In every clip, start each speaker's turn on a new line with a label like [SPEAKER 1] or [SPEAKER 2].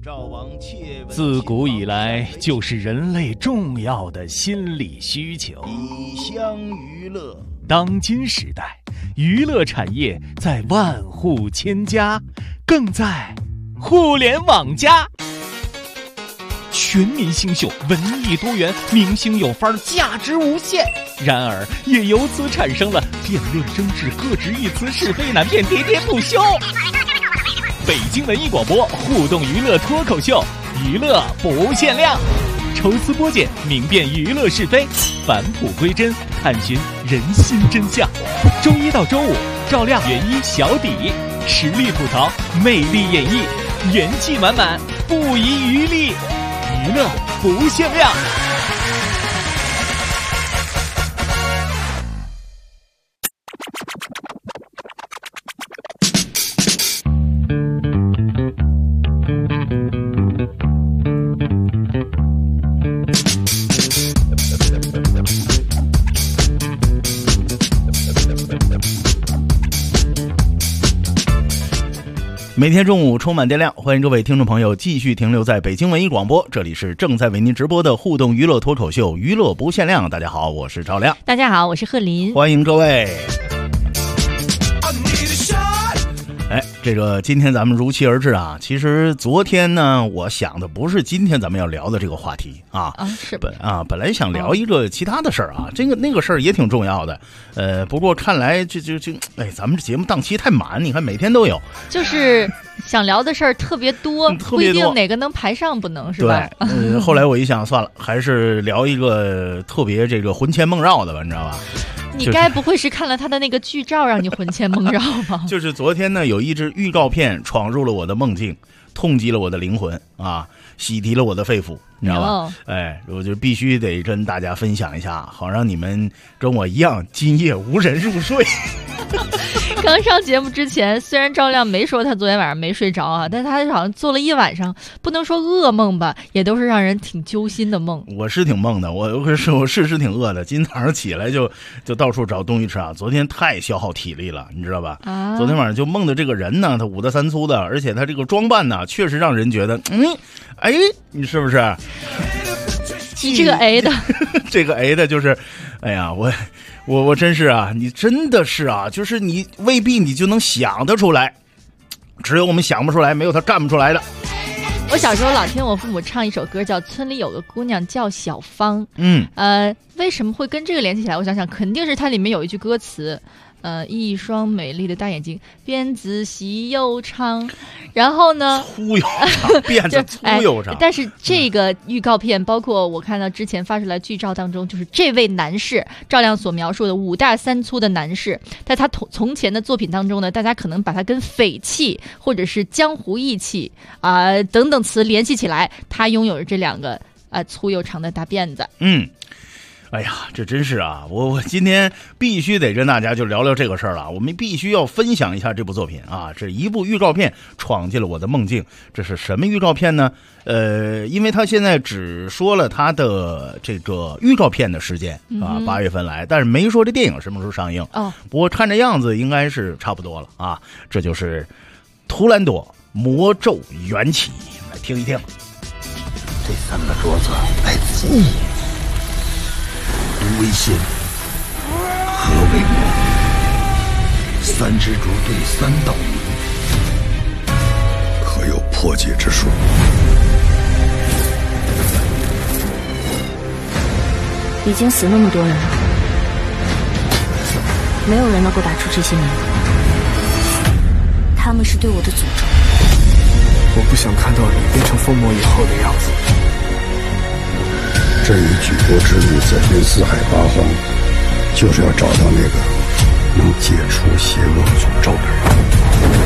[SPEAKER 1] 自古以来就是人类重要的心理需求。
[SPEAKER 2] 以乡娱乐，
[SPEAKER 1] 当今时代，娱乐产业在万户千家，更在互联网加。全民新秀，文艺多元，明星有范儿，价值无限。然而，也由此产生了辩论争执、各执一词、是非难辨、喋喋不休。北京文艺广播互动娱乐脱口秀，娱乐不限量，抽丝剥茧，明辨娱乐是非，返璞归真，探寻人心真相。周一到周五，照亮原一小底，实力吐槽，魅力演绎，元气满满，不遗余力，娱乐不限量。
[SPEAKER 2] 每天中午充满电量，欢迎各位听众朋友继续停留在北京文艺广播，这里是正在为您直播的互动娱乐脱口秀，娱乐不限量。大家好，我是赵亮。
[SPEAKER 3] 大家好，我是贺林。
[SPEAKER 2] 欢迎各位。这个今天咱们如期而至啊！其实昨天呢，我想的不是今天咱们要聊的这个话题啊，
[SPEAKER 3] 是
[SPEAKER 2] 本来想聊一个其他的事儿啊，那个事儿也挺重要的，不过看来咱们这节目档期太满，你看每天都有，
[SPEAKER 3] 就是想聊的事儿特别多，不一定哪个能排上，不能是吧？
[SPEAKER 2] 对，后来我一想，算了，还是聊一个特别这个魂牵梦绕的吧，你知道吧？
[SPEAKER 3] 你该不会是看了他的那个剧照让你魂牵梦绕吧？
[SPEAKER 2] 就是昨天呢，有一支预告片闯入了我的梦境，痛击了我的灵魂啊，洗涤了我的肺腑，你知道吧？我就必须得跟大家分享一下，好让你们跟我一样今夜无人入睡。
[SPEAKER 3] 刚上节目之前，虽然赵亮没说他昨天晚上没睡着啊，但他好像做了一晚上，不能说噩梦吧，也都是让人挺揪心的梦。
[SPEAKER 2] 我是挺梦的，我是挺饿的，今天早上起来就到处找东西吃啊。昨天太消耗体力了，你知道吧？昨天晚上就梦的这个人呢，他五大三粗的，而且他这个装扮呢，确实让人觉得，你是不是？
[SPEAKER 3] 你这个 A 的，
[SPEAKER 2] 这个 A 的就是，哎呀，我真是啊，你真的是啊，就是你未必你就能想得出来，只有我们想不出来，没有他干不出来的。
[SPEAKER 3] 我小时候老听我父母唱一首歌，叫《村里有个姑娘叫小芳》。为什么会跟这个联系起来？我想想，肯定是它里面有一句歌词。一双美丽的大眼睛，辫子细又长，然后呢，
[SPEAKER 2] 粗又长，辫子粗又长。
[SPEAKER 3] 但是这个预告片，包括我看到之前发出来剧照当中，就是这位男士赵亮所描述的五大三粗的男士，在他从前的作品当中呢，大家可能把他跟匪气或者是江湖义气等等词联系起来，他拥有着这两个粗又长的大辫子。
[SPEAKER 2] 哎呀，这真是啊！我今天必须得跟大家就聊聊这个事儿了。我们必须要分享一下这部作品啊！这一部预告片闯进了我的梦境。这是什么预告片呢？因为他现在只说了他的这个预告片的时间啊，8月份来，但是没说这电影什么时候上映。不过看这样子应该是差不多了啊。这就是《图兰朵魔咒缘起》，来听一听。
[SPEAKER 4] 这3个镯子来自你。微信，何为魔？3只镯对3道谜，可有破解之术？
[SPEAKER 5] 已经死那么多人了，没有人能够打出这些谜。他们是对我的诅咒。
[SPEAKER 6] 我不想看到你变成疯魔以后的样子。
[SPEAKER 4] 这一举国之路走遍4海8荒，就是要找到那个能解除邪恶诅咒的人。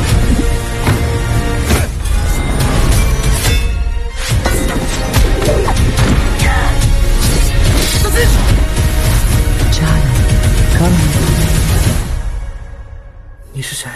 [SPEAKER 6] 你是谁？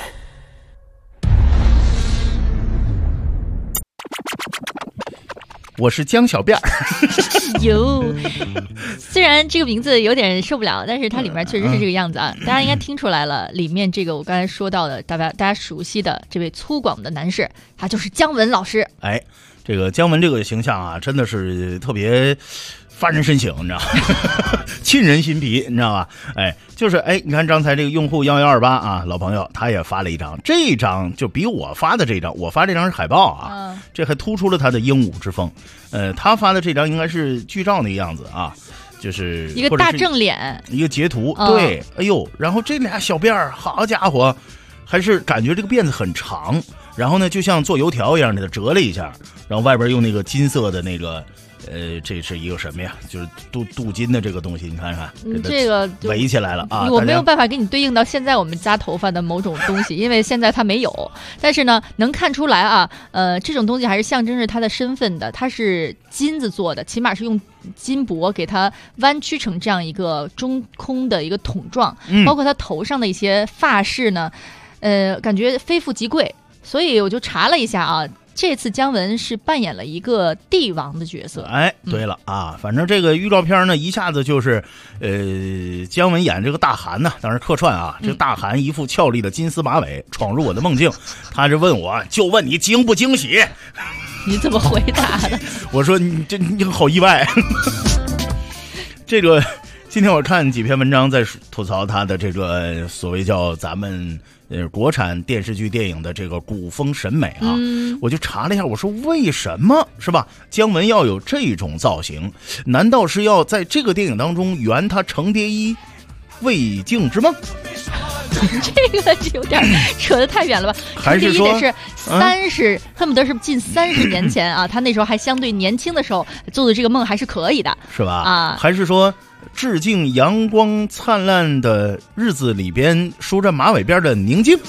[SPEAKER 2] 我是江小辫儿。
[SPEAKER 3] 哟，虽然这个名字有点受不了，但是它里面确实是这个样子啊。大家应该听出来了，里面这个我刚才说到的，大家熟悉的这位粗犷的男士，他就是姜文老师。
[SPEAKER 2] 哎，这个姜文这个形象啊，真的是特别发人深省，你知道吗？沁人心脾，你知道吧？哎，就是哎，你看刚才这个用户1128啊，老朋友他也发了一张，这张就比我发的这张，我发这张是海报啊，这还突出了他的英武之风。他发的这张应该是剧照那个样子啊，就是
[SPEAKER 3] 一个大正脸，
[SPEAKER 2] 一个截图，对，哎呦，然后这俩小辫儿，好家伙，还是感觉这个辫子很长。然后呢，就像做油条一样的折了一下，然后外边用那个金色的那个，这是一个什么呀？就是镀金的这个东西，你看看，
[SPEAKER 3] 这个
[SPEAKER 2] 围起来了啊！
[SPEAKER 3] 我没有办法给你对应到现在我们扎头发的某种东西，因为现在它没有。但是呢，能看出来啊，这种东西还是象征着他的身份的，它是金子做的，起码是用金箔给它弯曲成这样一个中空的一个筒状，包括他头上的一些发饰呢，感觉非富即贵。所以我就查了一下啊，这次姜文是扮演了一个帝王的角色。
[SPEAKER 2] 哎，对了啊，反正这个预告片呢，一下子就是，姜文演这个大韩呢，当然客串啊，这个大韩一副俏丽的金丝马尾闯入我的梦境，他就问我，就问你惊不惊喜？
[SPEAKER 3] 你怎么回答的？
[SPEAKER 2] 我说你好意外。这个今天我看几篇文章在吐槽他的这个所谓叫咱们国产电视剧电影的这个古风审美啊，我就查了一下，我说为什么是吧？姜文要有这种造型，难道是要在这个电影当中圆他程蝶衣未竟之梦？
[SPEAKER 3] 这个有点扯得太远了吧？
[SPEAKER 2] 还是说
[SPEAKER 3] 是30，恨不得是近30年前啊，他那时候还相对年轻的时候做的这个梦还是可以的，
[SPEAKER 2] 是吧？
[SPEAKER 3] 啊，
[SPEAKER 2] 还是说致敬阳光灿烂的日子里边梳着马尾辫的宁静？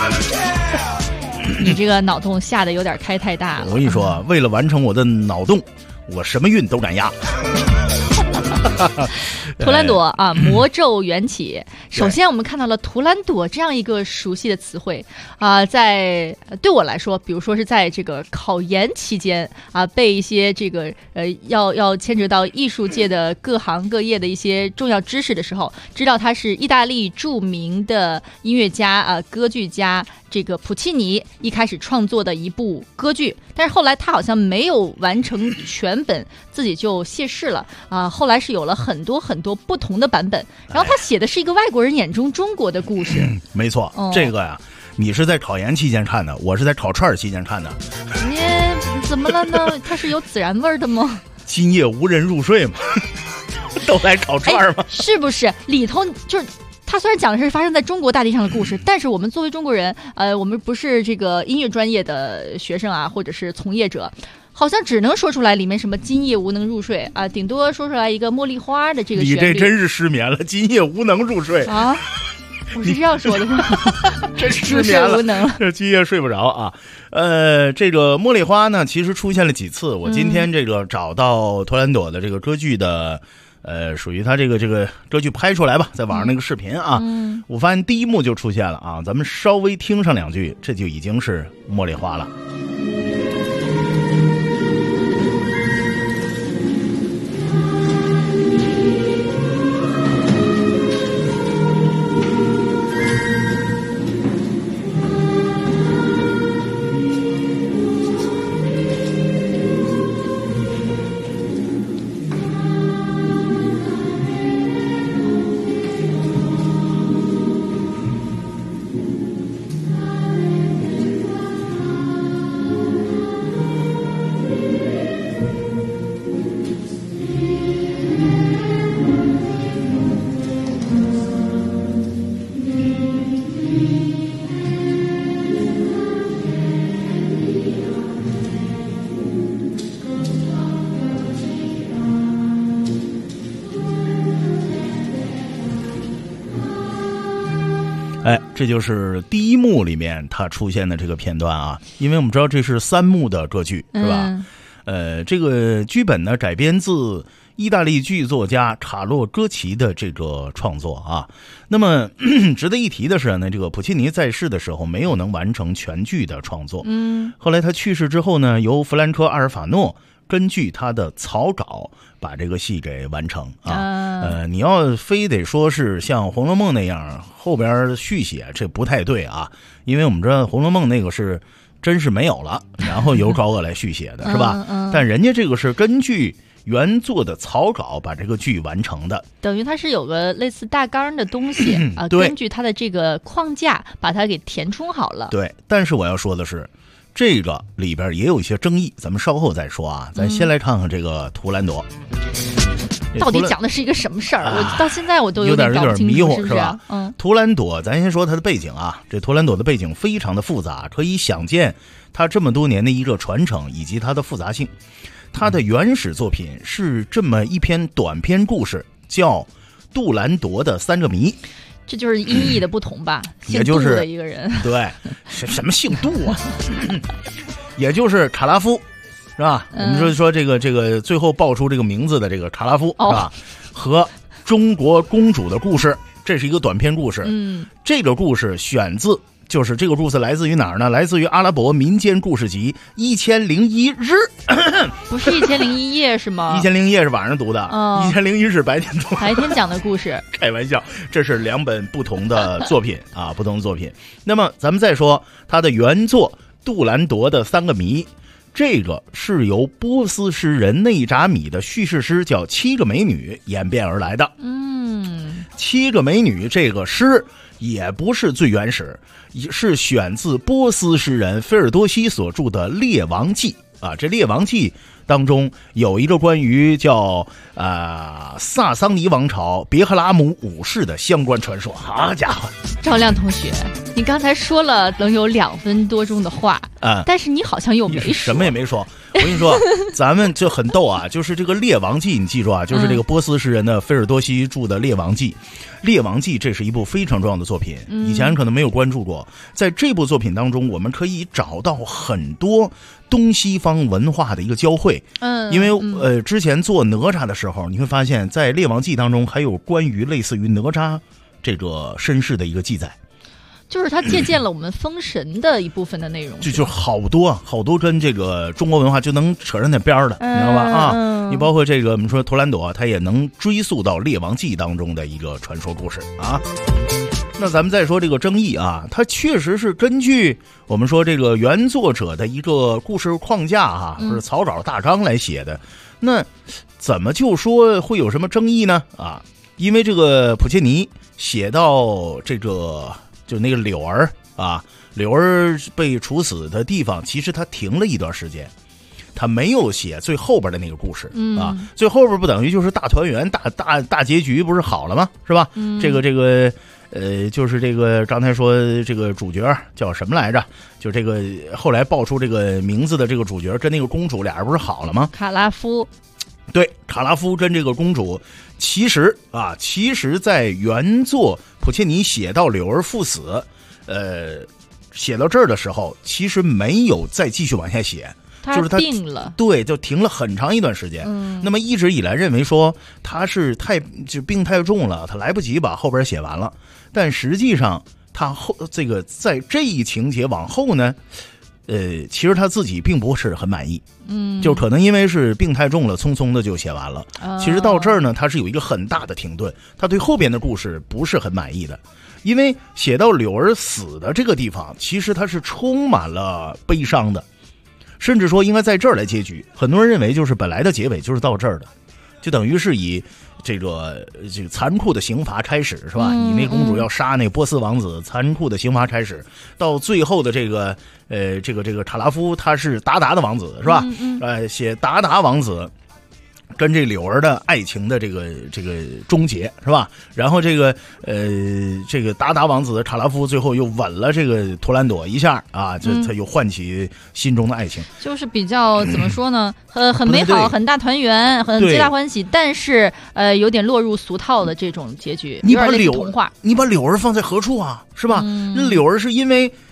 [SPEAKER 3] 你这个脑洞下的有点开太大了。
[SPEAKER 2] 我跟你说，为了完成我的脑洞，我什么运都敢压。
[SPEAKER 3] 图兰朵啊，魔咒缘起。首先，我们看到了图兰朵这样一个熟悉的词汇啊，在对我来说，比如说是在这个考研期间啊，背一些这个要牵扯到艺术界的各行各业的一些重要知识的时候，知道他是意大利著名的音乐家啊，歌剧家。这个普契尼一开始创作的一部歌剧，但是后来他好像没有完成全本，自己就谢世了啊。后来是有了很多不同的版本，然后他写的是一个外国人眼中中国的故事。
[SPEAKER 2] 没错，这个呀，你是在考研期间看的，我是在烤串期间看的。
[SPEAKER 3] 你怎么了呢？它是有孜然味的吗？
[SPEAKER 2] 今夜无人入睡嘛，都来烤串吗？
[SPEAKER 3] 是不是里头就是？他虽然讲的是发生在中国大地上的故事，但是我们作为中国人，我们不是这个音乐专业的学生啊，或者是从业者，好像只能说出来里面什么今夜无能入睡啊，顶多说出来一个茉莉花的这个旋律。
[SPEAKER 2] 你这真是失眠了，今夜无能入睡
[SPEAKER 3] 啊！我是这样说的，是吗？
[SPEAKER 2] 真失眠了，
[SPEAKER 3] 无能了，
[SPEAKER 2] 这今夜睡不着啊。这个茉莉花呢，其实出现了几次。我今天这个找到图兰朵的这个歌剧的。属于他这个歌剧拍出来吧，在网上那个视频啊，我发现第一幕就出现了啊，咱们稍微听上两句，这就已经是茉莉花了。哎，这就是第一幕里面它出现的这个片段啊，因为我们知道这是3幕的歌剧，是吧？这个剧本呢改编自意大利剧作家卡洛戈奇的这个创作啊。那么值得一提的是呢，这个普契尼在世的时候没有能完成全剧的创作。后来他去世之后呢，由弗兰科·阿尔法诺根据他的草稿把这个戏给完成你要非得说是像《红楼梦》那样后边续写，这不太对啊，因为我们知道《红楼梦》那个是真是没有了，然后由高鹗来续写的是吧？但人家这个是根据原作的草稿把这个剧完成的，
[SPEAKER 3] 等于它是有个类似大纲的东西根据它的这个框架把它给填充好了。
[SPEAKER 2] 对，但是我要说的是，这个里边也有一些争议，咱们稍后再说啊。咱先来看看这个图兰朵。
[SPEAKER 3] 到底讲的是一个什么事儿？我到现在我都
[SPEAKER 2] 有点
[SPEAKER 3] 搞不清楚，
[SPEAKER 2] 迷糊，
[SPEAKER 3] 是
[SPEAKER 2] 吧？图兰朵，咱先说它的背景啊。这图兰朵的背景非常的复杂，可以想见它这么多年的一个传承以及它的复杂性。它的原始作品是这么一篇短篇故事，叫《杜兰朵的3个谜》。
[SPEAKER 3] 这就是音译的不同吧？
[SPEAKER 2] 也就是
[SPEAKER 3] 姓杜的一个人，
[SPEAKER 2] 对，什么姓杜啊？也就是卡拉夫。是吧？我们说这个最后爆出这个名字的这个卡拉夫是吧？和中国公主的故事，这是一个短篇故事。这个故事选自，就是这个故事来自于哪儿呢？来自于阿拉伯民间故事集《1001日》。
[SPEAKER 3] 不是1001夜是吗
[SPEAKER 2] ？1001夜是晚上读的，1001是白天读的。
[SPEAKER 3] 白天讲的故事。
[SPEAKER 2] 开玩笑，这是2本不同的作品啊，不同的作品。那么咱们再说它的原作《杜兰朵的3个谜》。这个是由波斯诗人内扎米的叙事诗叫《7个美女》演变而来的。7个美女这个诗也不是最原始，是选自波斯诗人菲尔多西所著的《列王记》啊。这《列王记》当中有一个关于叫萨桑尼王朝别克拉姆武士的相关传说。好家伙，
[SPEAKER 3] 赵亮同学，你刚才说了能有2分多钟的话但是你好像又没说，
[SPEAKER 2] 什么也没说。我跟你说，咱们就很逗啊，就是这个《列王记》，你记住啊，就是这个波斯诗人的菲尔多西著的《列王记》。《列王记》这是一部非常重要的作品，以前可能没有关注过。在这部作品当中，我们可以找到很多东西方文化的一个交汇。因为之前做哪吒的时候，你会发现在《列王记》当中还有关于类似于哪吒这个身世的一个记载。
[SPEAKER 3] 就是他借鉴了我们封神的一部分的内容，
[SPEAKER 2] 就好多跟这个中国文化就能扯上点边的，你知道吧？你包括这个我们说图兰朵，它也能追溯到《列王记》当中的一个传说故事啊。那咱们再说这个争议啊，它确实是根据我们说这个原作者的一个故事框架或者草稿大纲来写的。那怎么就说会有什么争议呢？因为这个普切尼写到这个。就那个柳儿被处死的地方，其实他停了一段时间，他没有写最后边的那个故事最后边不等于就是大团圆、大结局，不是好了吗？是吧？就是这个刚才说这个主角叫什么来着？就这个后来爆出这个名字的这个主角跟那个公主俩人不是好了吗？
[SPEAKER 3] 卡拉夫。
[SPEAKER 2] 对，卡拉夫跟这个公主，其实在原作普切尼写到柳儿赴死，写到这儿的时候，其实没有再继续往下写，就是他
[SPEAKER 3] 病了，
[SPEAKER 2] 对，就停了很长一段时间。那么一直以来认为说他是病太重了，他来不及把后边写完了，但实际上他在这一情节往后呢。其实他自己并不是很满意，就可能因为是病太重了，匆匆的就写完了。其实到这儿呢，他是有一个很大的停顿，他对后边的故事不是很满意的，因为写到柳儿死的这个地方，其实他是充满了悲伤的，甚至说应该在这儿来结局。很多人认为就是本来的结尾就是到这儿的，就等于是以这个残酷的刑罚开始，是吧？以那公主要杀那波斯王子，残酷的刑罚开始，到最后的这个卡拉夫他是达达的王子，是吧？写达达王子跟这柳儿的爱情的这个终结，是吧？然后这个达达王子的卡拉夫最后又吻了这个图兰朵一下啊，他又唤起心中的爱情，
[SPEAKER 3] 就是比较怎么说呢？很美好，很大团圆，很皆大欢喜，但是有点落入俗套的这种结局，有点类似童话。
[SPEAKER 2] 你把柳儿放在何处啊？是吧？柳儿是因为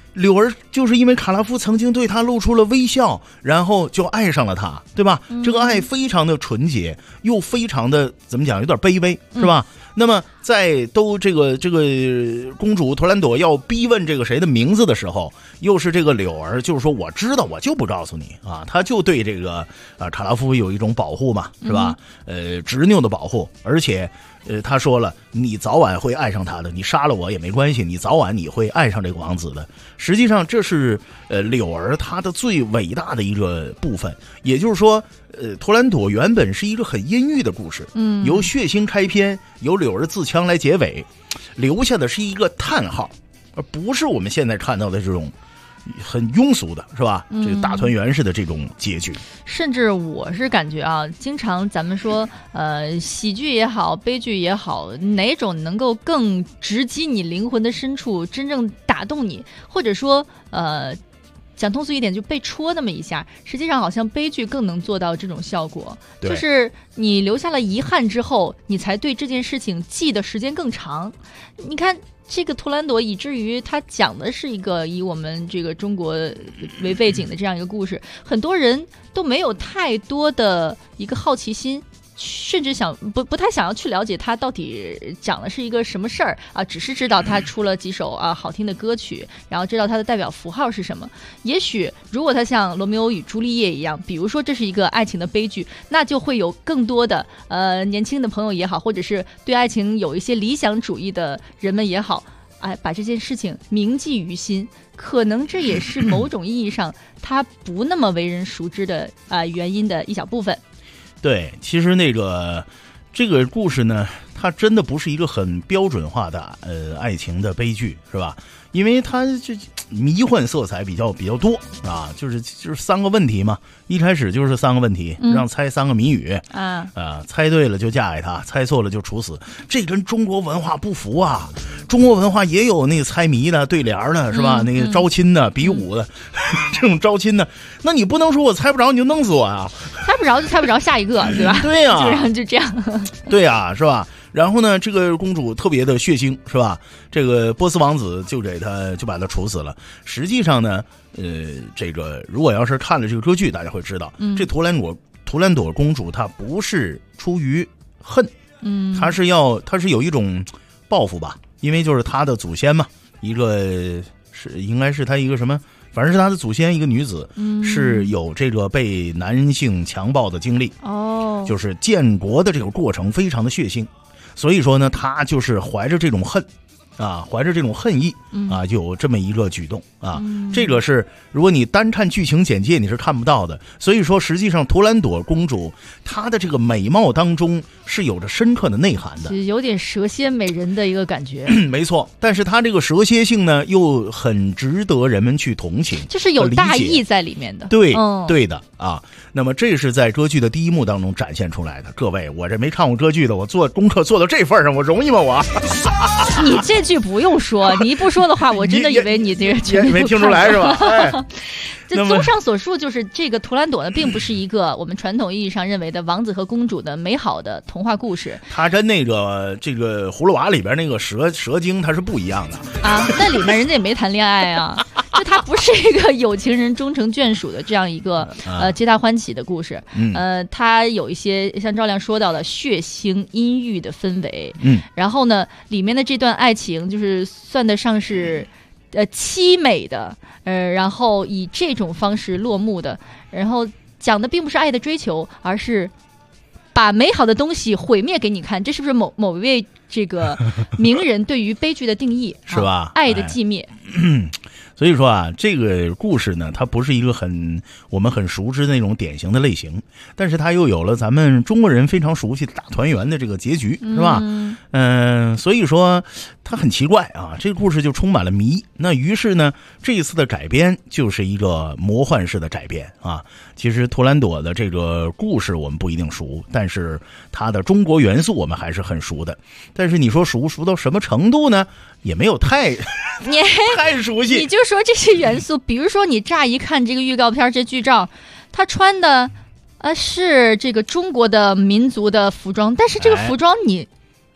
[SPEAKER 2] 柳儿就是因为卡拉夫曾经对他露出了微笑，然后就爱上了他，对吧？这个爱非常的纯洁，又非常的怎么讲，有点卑微，是吧？那么在都这个公主图兰朵要逼问这个谁的名字的时候，又是这个柳儿就是说我知道，我就不告诉你啊，他就对这个卡拉夫有一种保护嘛，是吧？执拗的保护，而且他说了，你早晚会爱上他的，你杀了我也没关系，你早晚你会爱上这个王子的。实际上这是柳儿他的最伟大的一个部分，也就是说图兰朵原本是一个很阴郁的故事，由血腥开篇，由柳儿自枪来结尾，留下的是一个叹号，而不是我们现在看到的这种很庸俗的，是吧？这个大团圆式的这种结局。
[SPEAKER 3] 甚至我是感觉啊，经常咱们说喜剧也好，悲剧也好，哪种能够更直击你灵魂的深处，真正打动你，或者说讲通俗一点，就被戳那么一下，实际上好像悲剧更能做到这种效果，就是你留下了遗憾之后，你才对这件事情记的时间更长。你看这个图兰朵，以至于它讲的是一个以我们这个中国为背景的这样一个故事，很多人都没有太多的一个好奇心，甚至不太想要去了解它到底讲的是一个什么事儿啊，只是知道它出了几首好听的歌曲，然后知道它的代表符号是什么。也许如果它像罗密欧与朱丽叶一样，比如说这是一个爱情的悲剧，那就会有更多的年轻的朋友也好，或者是对爱情有一些理想主义的人们也好，把这件事情铭记于心。可能这也是某种意义上它不那么为人熟知的原因的一小部分。
[SPEAKER 2] 对，其实这个故事呢，它真的不是一个很标准化的爱情的悲剧，是吧？因为它这迷幻色彩比较多啊，就是3个问题嘛，一开始就是3个问题，让猜3个谜语猜对了就嫁给他，猜错了就处死。这跟中国文化不符啊！中国文化也有那个猜谜的、对联的，是吧？那个招亲的、比武的，这种招亲的，那你不能说我猜不着你就弄死我啊！
[SPEAKER 3] 猜不着就猜不着，下一个，对吧？
[SPEAKER 2] 对呀，
[SPEAKER 3] 基本上就这样。
[SPEAKER 2] 对呀，是吧？然后呢，这个公主特别的血腥，是吧？这个波斯王子就把她处死了。实际上呢，这个如果要是看了这个歌剧，大家会知道，这图兰朵公主她不是出于恨，她是有一种报复吧，因为就是她的祖先嘛，应该是她一个什么。反正是她的祖先一个女子，是有这个被男性强暴的经历，就是建国的这个过程非常的血腥，所以说呢，她就是怀着这种恨意就有这么一个举动啊。这个是如果你单看剧情简介你是看不到的，所以说实际上图兰朵公主她的这个美貌当中是有着深刻的内涵的，
[SPEAKER 3] 有点蛇蝎美人的一个感觉。
[SPEAKER 2] 没错，但是她这个蛇蝎性呢又很值得人们去同情，
[SPEAKER 3] 就是有大义在里面的。
[SPEAKER 2] 对，对的啊。那么这是在歌剧的第一幕当中展现出来的。各位，我这没看过歌剧的，我做功课做到这份上，我容易吗？我
[SPEAKER 3] 你这句不用说，你一不说的话，我真的以为你这个
[SPEAKER 2] 没听出来是吧？
[SPEAKER 3] 这综上所述，就是这个图兰朵呢，并不是一个我们传统意义上认为的王子和公主的美好的童话故事。
[SPEAKER 2] 它跟这个葫芦娃里边那个蛇精它是不一样的
[SPEAKER 3] 啊，那里面人家也没谈恋爱啊。就它不是一个有情人终成眷属的这样一个皆大欢喜的故事，它有一些像赵亮说到的血腥阴郁的氛围，然后呢，里面的这段爱情就是算得上是凄美的，然后以这种方式落幕的，然后讲的并不是爱的追求，而是把美好的东西毁灭给你看。这是不是某一位这个名人对于悲剧的定义
[SPEAKER 2] 是吧？
[SPEAKER 3] 爱的寂灭。
[SPEAKER 2] 所以说啊，这个故事呢，它不是一个我们很熟知的那种典型的类型，但是它又有了咱们中国人非常熟悉的大团圆的这个结局，是吧？所以说它很奇怪啊，这个故事就充满了谜。那于是呢，这一次的改编就是一个魔幻式的改编啊。其实图兰朵的这个故事我们不一定熟，但是它的中国元素我们还是很熟的。但是你说熟到什么程度呢？也没有太熟悉。
[SPEAKER 3] 你就说这些元素，比如说你乍一看这个预告片这剧照，他穿的是这个中国的民族的服装，但是这个服装你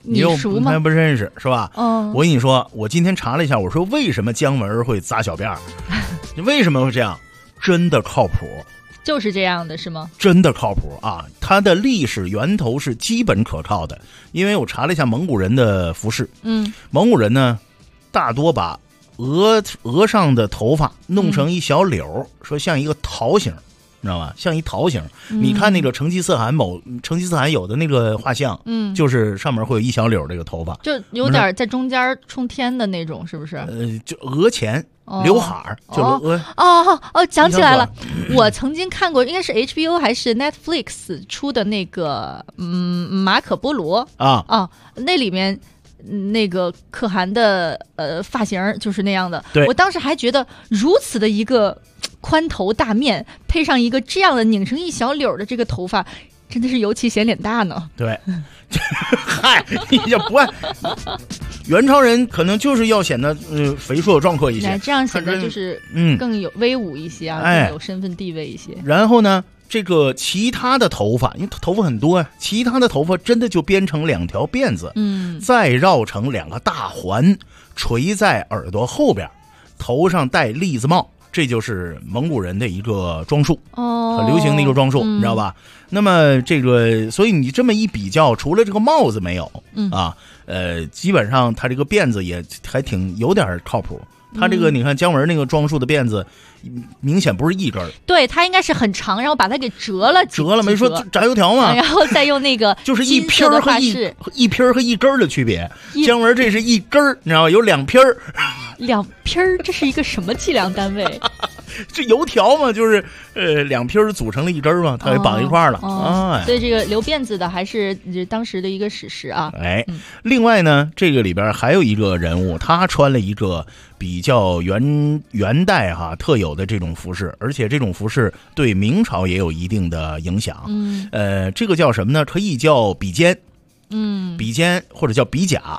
[SPEAKER 2] 你又
[SPEAKER 3] 熟吗？
[SPEAKER 2] 还不认识是吧？
[SPEAKER 3] 哦，
[SPEAKER 2] 我跟你说，我今天查了一下，我说为什么姜文会扎小辫儿？为什么会这样？真的靠谱。
[SPEAKER 3] 就是这样的是吗？
[SPEAKER 2] 真的靠谱啊！它的历史源头是基本可靠的，因为我查了一下蒙古人的服饰，蒙古人呢大多把额上的头发弄成一小绺，说像一个桃形，你知道吗？像一桃形。你看那个成吉思汗有的那个画像，就是上面会有一小绺这个头发，
[SPEAKER 3] 就有点在中间冲天的那种，是不是？
[SPEAKER 2] 就额前。刘海儿就
[SPEAKER 3] 想起来了，我曾经看过，应该是 HBO 还是 Netflix 出的那个马可波罗那里面那个可汗的发型就是那样的。我当时还觉得如此的一个宽头大面，配上一个这样的拧成一小绺的这个头发，真的是尤其显脸大呢。
[SPEAKER 2] 对，嗨，你也不爱。元朝人可能就是要显得肥硕壮阔一些，
[SPEAKER 3] 这样显得就是更有威武一些啊，更有身份地位一些。
[SPEAKER 2] 然后呢，这个其他的头发，因为头发很多啊，其他的头发真的就编成2条辫子，再绕成2个大环，垂在耳朵后边，头上戴栗子帽。这就是蒙古人的一个装束，很流行的一个装束，你知道吧？那么这个，所以你这么一比较，除了这个帽子没有基本上他这个辫子也还有点靠谱。他这个你看姜文那个装束的辫子，明显不是一根，
[SPEAKER 3] 对，他应该是很长，然后把它给折了，
[SPEAKER 2] 没说炸油条嘛，
[SPEAKER 3] 然后再用那个
[SPEAKER 2] 就是一撇和一撇和一根的区别。姜文这是一根，你知道吗？有2撇
[SPEAKER 3] ，2撇，这是一个什么计量单位？
[SPEAKER 2] 这油条嘛，就是2撇组成了一根嘛，它给绑一块了
[SPEAKER 3] 所以这个留辫子的还是当时的一个史实啊。
[SPEAKER 2] 另外呢，这个里边还有一个人物，他穿了一个比较元代特有的这种服饰，而且这种服饰对明朝也有一定的影响。这个叫什么呢？可以叫比肩，比肩或者叫比甲。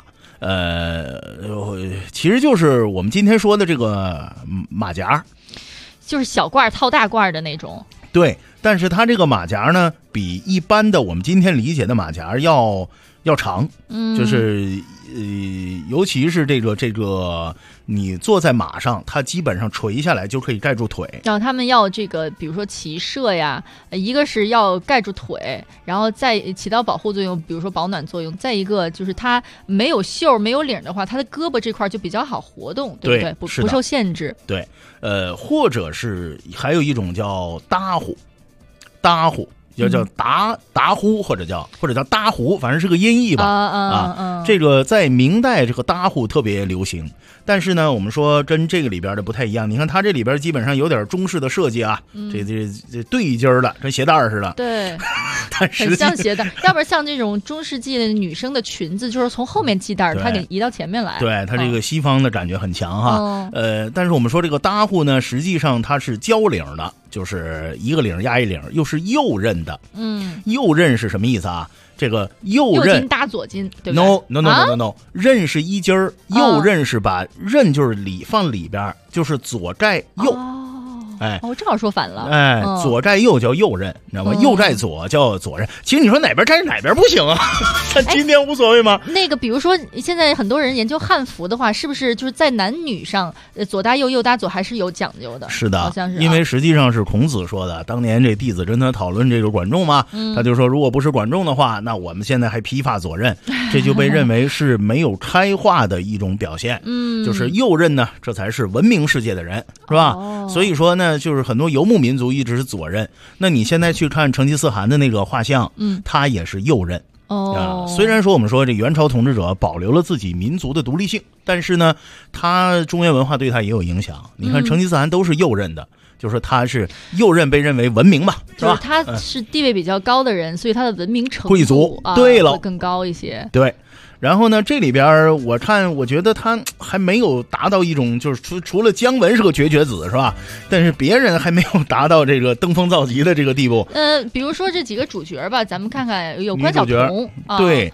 [SPEAKER 2] 其实就是我们今天说的这个马甲，
[SPEAKER 3] 就是小褂套大褂的那种。
[SPEAKER 2] 对，但是它这个马甲呢，比一般的我们今天理解的马甲要长，就是尤其是这个你坐在马上，它基本上垂下来就可以盖住腿。
[SPEAKER 3] 然后他们要这个，比如说骑射呀，一个是要盖住腿，然后再起到保护作用，比如说保暖作用。再一个就是它没有袖没有领的话，它的胳膊这块就比较好活动，对不对？不受限制。
[SPEAKER 2] 对，或者是还有一种叫搭呼。叫达呼或者叫搭呼，反正是个音译吧。这个在明代这个搭呼特别流行，但是呢，我们说跟这个里边的不太一样。你看它这里边基本上有点中式的设计啊，这对襟的，跟鞋带似的。
[SPEAKER 3] 对，很像鞋带，要不然像这种中世纪的女生的裙子，就是从后面系带，它给移到前面来。
[SPEAKER 2] 对，它这个西方的感觉很强哈。但是我们说这个搭呼呢，实际上它是交领的。就是一个领压一领，又是右衽的。右衽是什么意思啊？这个右
[SPEAKER 3] 筋搭左筋，对不对
[SPEAKER 2] ？No， 衽是一筋儿，右衽是把衽就是放里边，就是左寨右。
[SPEAKER 3] 我正好说反了。
[SPEAKER 2] 左寨右叫右衽，你知道吗？右寨左叫左衽。其实你说哪边寨哪边不行啊？但今天无所谓吗？
[SPEAKER 3] 那个比如说现在很多人研究汉服的话，是不是就是在男女上左搭右右搭左还是有讲究的？
[SPEAKER 2] 是的，
[SPEAKER 3] 好像是。
[SPEAKER 2] 因为实际上是孔子说的，当年这弟子跟他讨论这个管仲嘛，他就说如果不是管仲的话，那我们现在还披发左衽，这就被认为是没有开化的一种表现。就是右衽呢，这才是文明世界的人，是吧？所以说呢，就是很多游牧民族一直是左衽。那你现在去看成吉思汗的那个画像，他也是右衽。虽然说我们说这元朝统治者保留了自己民族的独立性，但是呢，他中原文化对他也有影响。你看成吉思汗都是右衽的，就是他是右衽被认为文明嘛，是吧？
[SPEAKER 3] 就是他是地位比较高的人，所以他的文明程度
[SPEAKER 2] 贵族对了
[SPEAKER 3] 会更高一些。
[SPEAKER 2] 对。然后呢，这里边我觉得他还没有达到一种，就是除了姜文是个绝子是吧？但是别人还没有达到这个登峰造极的这个地步。
[SPEAKER 3] 比如说这几个主角吧，咱们看看有关晓彤。
[SPEAKER 2] 对，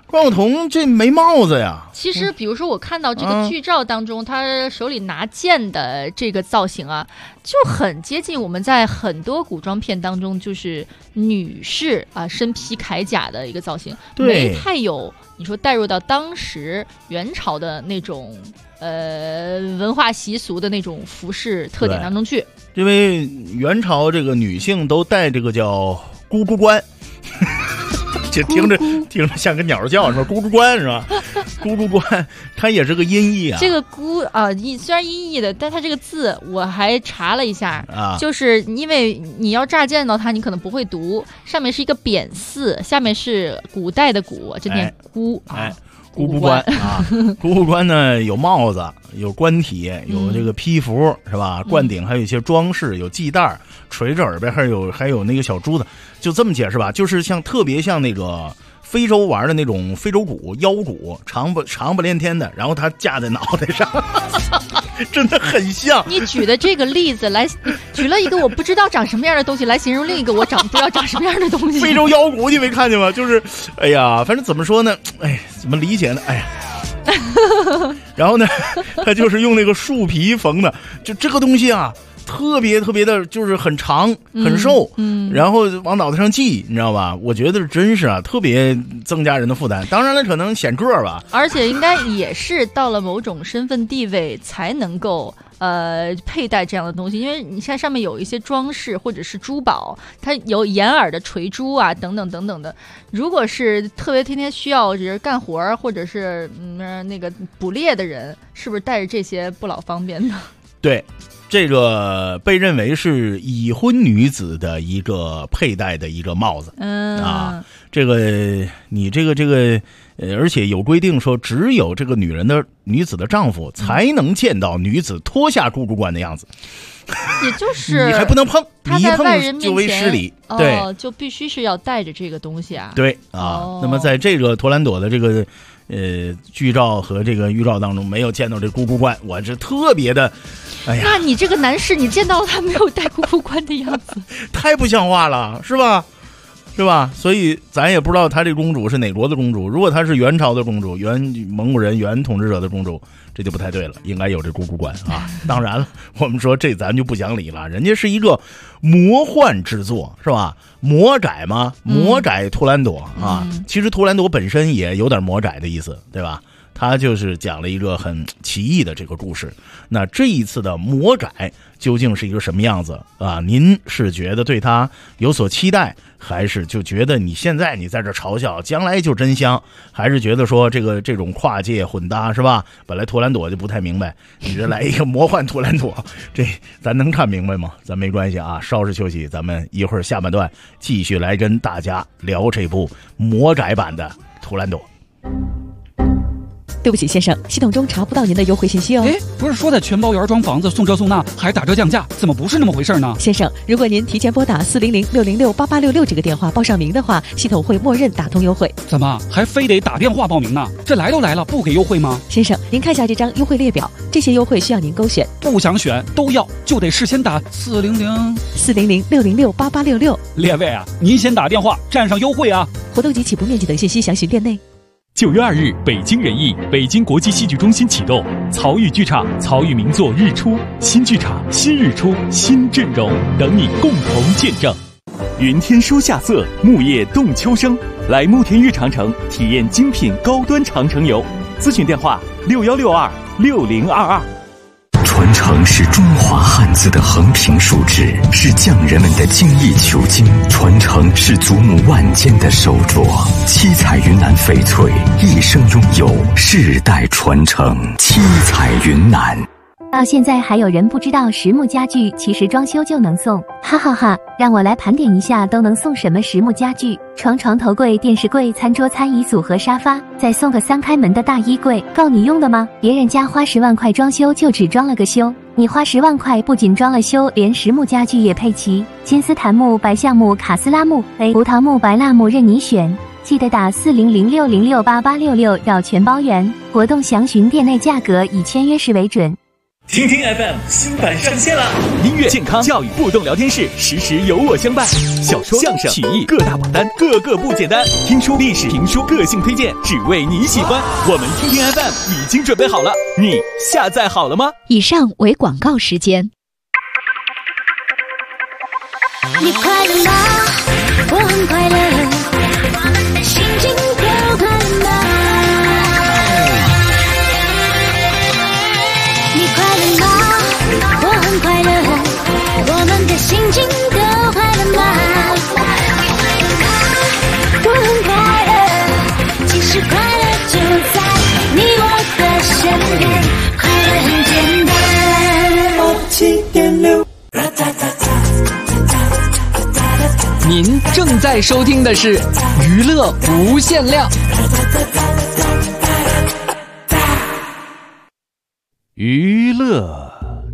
[SPEAKER 2] 关晓彤这没帽子呀。
[SPEAKER 3] 其实，比如说我看到这个剧照当中，他手里拿剑的这个造型啊，就很接近我们在很多古装片当中，就是女士啊身披铠甲的一个造型，没太有你说带入到当时元朝的那种文化习俗的那种服饰特点当中去。
[SPEAKER 2] 因为元朝这个女性都戴这个叫咕咕冠。这听着像个鸟叫是吧？咕咕冠是吧？咕咕冠，它也是个音译啊。
[SPEAKER 3] 这个咕啊，虽然音译的，但它这个字我还查了一下啊，就是因为你要乍见到它，你可能不会读，上面是一个扁四，下面是古代的古，这念咕啊。
[SPEAKER 2] 咕咕冠啊，咕咕冠呢有帽子，有冠体，有这个披服是吧？冠顶还有一些装饰，有系带，垂着耳边还有那个小珠子，就这么解释吧，就是特别像那个非洲玩的那种非洲鼓腰鼓，长不连天的，然后它架在脑袋上，真的很像。
[SPEAKER 3] 你举的这个例子来，举了一个我不知道长什么样的东西来形容另一个我不知道长什么样的东西。
[SPEAKER 2] 非洲腰鼓你没看见吗？就是，哎呀，反正怎么说呢？哎，怎么理解呢？哎呀。然后呢，他就是用那个树皮缝的，就这个东西啊，特别的，就是很长很瘦，然后往脑袋上系，你知道吧？我觉得真是啊，特别增加人的负担。当然了，可能显个吧，
[SPEAKER 3] 而且应该也是到了某种身份地位才能够佩戴这样的东西，因为你看上面有一些装饰或者是珠宝，它有眼耳的垂珠啊，等等等等的。如果是特别天天需要就是干活或者是那个捕猎的人，是不是带着这些不老方便的？
[SPEAKER 2] 对。这个被认为是已婚女子的一个佩戴的一个帽子，这个你这个而且有规定说，只有这个女子的丈夫才能见到女子脱下咕咕冠的样子，
[SPEAKER 3] 也就是
[SPEAKER 2] 你还不能碰，
[SPEAKER 3] 你一碰
[SPEAKER 2] 就为失礼，对，
[SPEAKER 3] 就必须是要带着这个东西啊，
[SPEAKER 2] 对啊。那么在这个图兰朵的这个剧照和这个预照当中没有见到这咕咕冠，我是特别的，哎呀，
[SPEAKER 3] 那你这个男士你见到他没有戴咕咕冠的样子，
[SPEAKER 2] 太不像话了，是吧？是吧？所以咱也不知道她这公主是哪国的公主。如果她是元朝的公主，原蒙古人原统治者的公主，这就不太对了，应该有这咕咕冠啊。当然了，我们说这咱就不讲理了，人家是一个魔幻之作，是吧？魔改嘛，魔改图兰朵啊。其实图兰朵本身也有点魔改的意思，对吧？他就是讲了一个很奇异的这个故事。那这一次的魔改究竟是一个什么样子啊？您是觉得对他有所期待，还是就觉得你现在你在这嘲笑，将来就真香？还是觉得说这种跨界混搭是吧？本来图兰朵就不太明白，你这来一个魔幻图兰朵，这咱能看明白吗？咱没关系啊，稍事休息，咱们一会儿下半段继续来跟大家聊这部魔改版的图兰朵。
[SPEAKER 7] 对不起，先生，系统中查不到您的优惠信息哦。
[SPEAKER 8] 哎，不是说在全包圆装房子送这送那，还打折降价，怎么不是那么回事呢？
[SPEAKER 7] 先生，如果您提前拨打400-606-8866这个电话报上名的话，系统会默认打通优惠。
[SPEAKER 8] 怎么还非得打电话报名呢？这来都来了，不给优惠吗？
[SPEAKER 7] 先生，您看一下这张优惠列表，这些优惠需要您勾选。
[SPEAKER 8] 不想选都要，就得事先打
[SPEAKER 7] 400-606-8866。
[SPEAKER 8] 列位啊，您先打电话占上优惠啊！
[SPEAKER 7] 活动及起步面积等信息详询店内。
[SPEAKER 1] 9月2日，北京人艺北京国际戏剧中心启动曹禺剧场曹禺名作日出，新剧场新日出新阵容，等你共同见证。云天书夏色，木叶动秋声，来慕田峪长城体验精品高端长城游，咨询电话61626022。
[SPEAKER 4] 传承是中华汉字的横平竖直，是匠人们的精益求精；传承是祖母万间的手镯。七彩云南翡翠一生拥有，世代传承。七彩云南。
[SPEAKER 9] 到现在还有人不知道实木家具其实装修就能送，哈哈哈！让我来盘点一下都能送什么实木家具：床、床头柜、电视柜、餐桌、餐椅组和沙发，再送个3开门的大衣柜，够你用的吗？别人家花10万块装修就只装了个修，你花10万块不仅装了修，连实木家具也配齐，金丝檀木、白橡木、卡斯拉木、葡萄木、白蜡木任你选。记得打400-606-8866，绕全包圆。活动详询店内价格，以签约时为准。
[SPEAKER 1] 听听 FM 新版上线了，音乐、健康、教育、互动聊天室，时时有我相伴。小说、相声、曲艺各大榜单，个个不简单。听书、历史、评书，个性推荐，只为你喜欢。我们听听 FM 已经准备好了，你下载好了吗？
[SPEAKER 9] 以上为广告时间。
[SPEAKER 10] 你快乐吗？我很快乐，心情都快乐吗？你快乐吗？我很快乐，我们的心情都快乐吗？我很快乐，其实快乐就在你我的身边，快乐很简单。
[SPEAKER 11] 您正在收听的是娱乐无限量。
[SPEAKER 1] 娱乐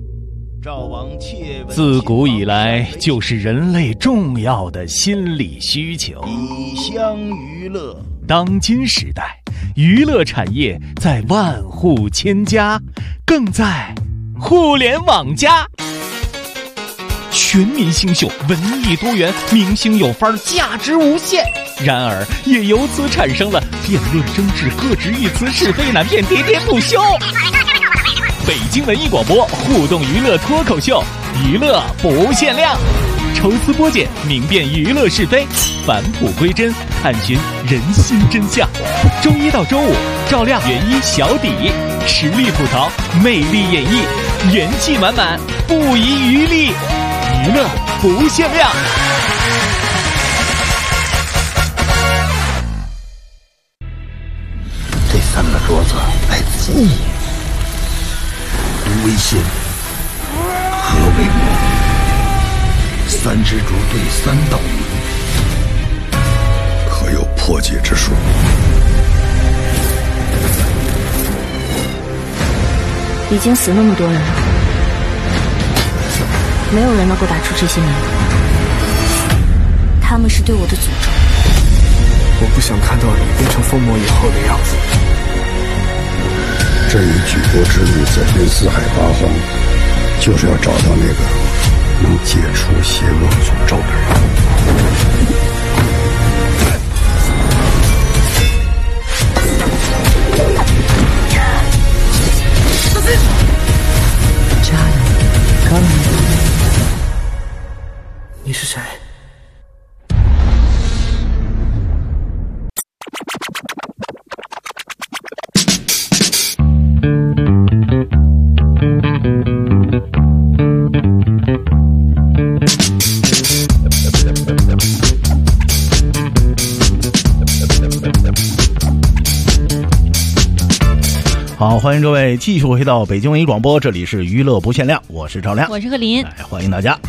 [SPEAKER 1] 自古以来就是人类重要的心理需求。
[SPEAKER 2] 以相娱乐，
[SPEAKER 1] 当今时代，娱乐产业在万户千家，更在互联网加。全民新秀，文艺多元，明星有范儿，价值无限。然而，也由此产生了辩论争执、各执一词、是非难辨、喋喋不休。北京文艺广播互动娱乐脱口秀，娱乐不限量，抽丝剥茧，明辨娱乐是非，返璞归真，探寻人心真相。周一到周五，照亮原一小底，实力吐槽，魅力演绎，元气满满，不遗余力。娱乐不限量。
[SPEAKER 12] 这3个桌子来自你，无微信，何为我？3只竹对3道谜，可有破解之术？
[SPEAKER 5] 已经死那么多人了，没有人能够打出这些名字，他们是对我的诅咒。
[SPEAKER 6] 我不想看到你变成疯魔以后的样子。
[SPEAKER 12] 这一举国之力走遍4海8荒，就是要找到那个能解除邪恶诅咒的人。
[SPEAKER 6] 你是谁？
[SPEAKER 2] 好，欢迎各位继续回到北京文艺广播，这里是娱乐不限量，我是赵亮，
[SPEAKER 3] 我是贺林，
[SPEAKER 2] 欢迎大家。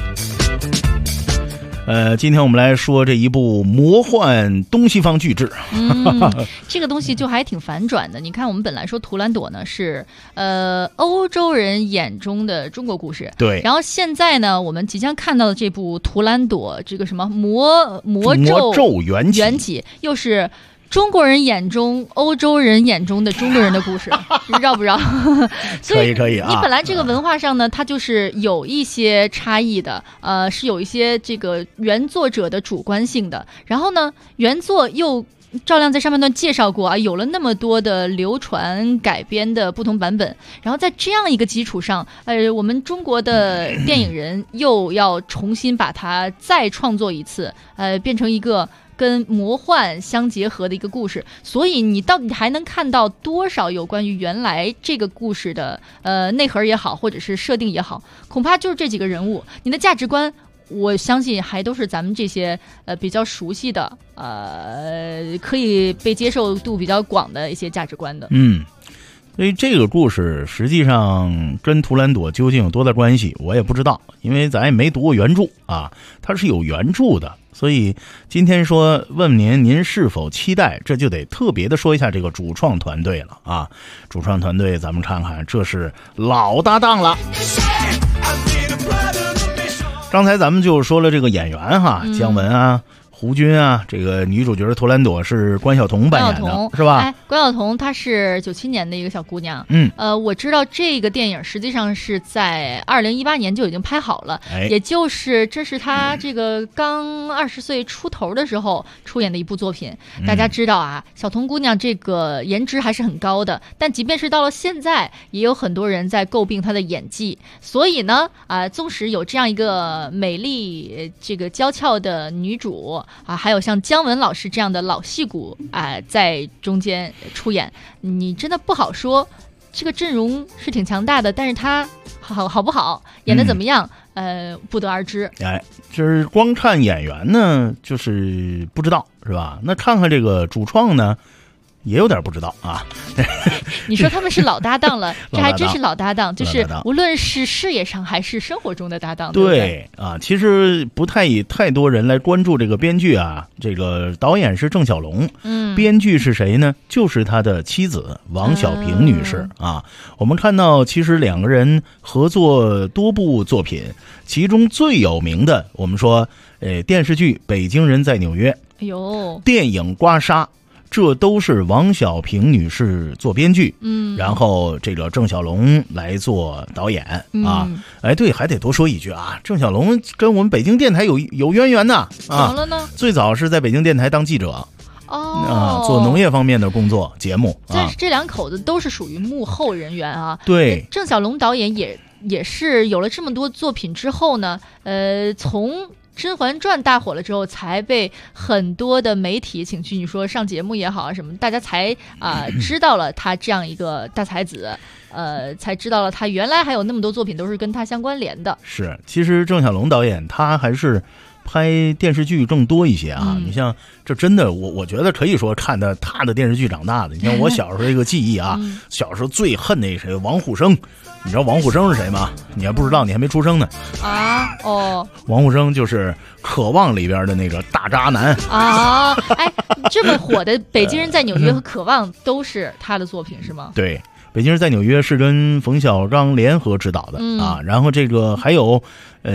[SPEAKER 2] 今天我们来说这一部魔幻东西方巨制。
[SPEAKER 3] 这个东西就还挺反转的。你看，我们本来说图兰朵呢是欧洲人眼中的中国故事，
[SPEAKER 2] 对。
[SPEAKER 3] 然后现在呢，我们即将看到的这部图兰朵，这个什么魔咒缘起，又是中国人眼中欧洲人眼中的中国人的故事，绕不绕？所以
[SPEAKER 2] 可以啊。
[SPEAKER 3] 你本来这个文化上呢，它就是有一些差异的，是有一些这个原作者的主观性的。然后呢，原作又赵亮在上半段介绍过啊，有了那么多的流传改编的不同版本，然后在这样一个基础上，我们中国的电影人又要重新把它再创作一次，变成一个跟魔幻相结合的一个故事。所以你到底还能看到多少有关于原来这个故事的内核也好，或者是设定也好，恐怕就是这几个人物，你的价值观我相信还都是咱们这些比较熟悉的可以被接受度比较广的一些价值观的。
[SPEAKER 2] 所以这个故事实际上跟图兰朵究竟有多大关系我也不知道，因为咱也没读过原著啊，它是有原著的。所以今天说问您是否期待，这就得特别的说一下这个主创团队了啊。主创团队咱们看看，这是老搭档了。刚才咱们就说了这个演员哈，姜文啊， 胡军啊，这个女主角图兰朵是关晓彤扮演的，是吧？
[SPEAKER 3] 哎，关晓彤她是97年的一个小姑娘。我知道这个电影实际上是在2018年就已经拍好了，也就是这是她这个刚20岁出头的时候出演的一部作品。大家知道啊，小彤姑娘这个颜值还是很高的，但即便是到了现在，也有很多人在诟病她的演技。所以呢，纵使有这样一个美丽、这个娇俏的女主。还有像姜文老师这样的老戏骨在中间出演，你真的不好说这个阵容是挺强大的，但是他好不好，演得怎么样，不得而知。
[SPEAKER 2] 就是光看演员呢，就是不知道是吧？那看看这个主创呢，也有点不知道啊。
[SPEAKER 3] 你说他们是老搭档了，这还真是老搭档，就是无论是事业上还是生活中的搭档。
[SPEAKER 2] 对啊，其实不太以太多人来关注这个编剧啊，这个导演是郑晓龙，编剧是谁呢？就是他的妻子王小平女士啊。我们看到，其实两个人合作多部作品，其中最有名的，我们说，电视剧《北京人在纽约》，电影《刮痧》。这都是王小平女士做编剧，然后这个郑晓龙来做导演啊。对，还得多说一句啊，郑晓龙跟我们北京电台有渊源的啊。
[SPEAKER 3] 怎么了呢？
[SPEAKER 2] 最早是在北京电台当记者。做农业方面的工作节目。
[SPEAKER 3] 但是这两口子都是属于幕后人员啊。
[SPEAKER 2] 对，
[SPEAKER 3] 郑晓龙导演也是有了这么多作品之后呢，从《甄嬛传》大火了之后，才被很多的媒体请去，你说上节目也好什么，大家才知道了他这样一个大才子，才知道了他原来还有那么多作品都是跟他相关联的。
[SPEAKER 2] 是，其实郑晓龙导演他还是拍电视剧更多一些啊。你像这真的，我觉得可以说看的他的电视剧长大的。你像我小时候这个记忆啊，小时候最恨那谁王虎生。你知道王虎生是谁吗？你还不知道，你还没出生呢。王虎生就是《渴望》里边的那个大渣男
[SPEAKER 3] 啊！这么火的《北京人在纽约》和《渴望》都是他的作品是吗？
[SPEAKER 2] 对，《北京人在纽约》是跟冯小刚联合执导的啊。然后这个还有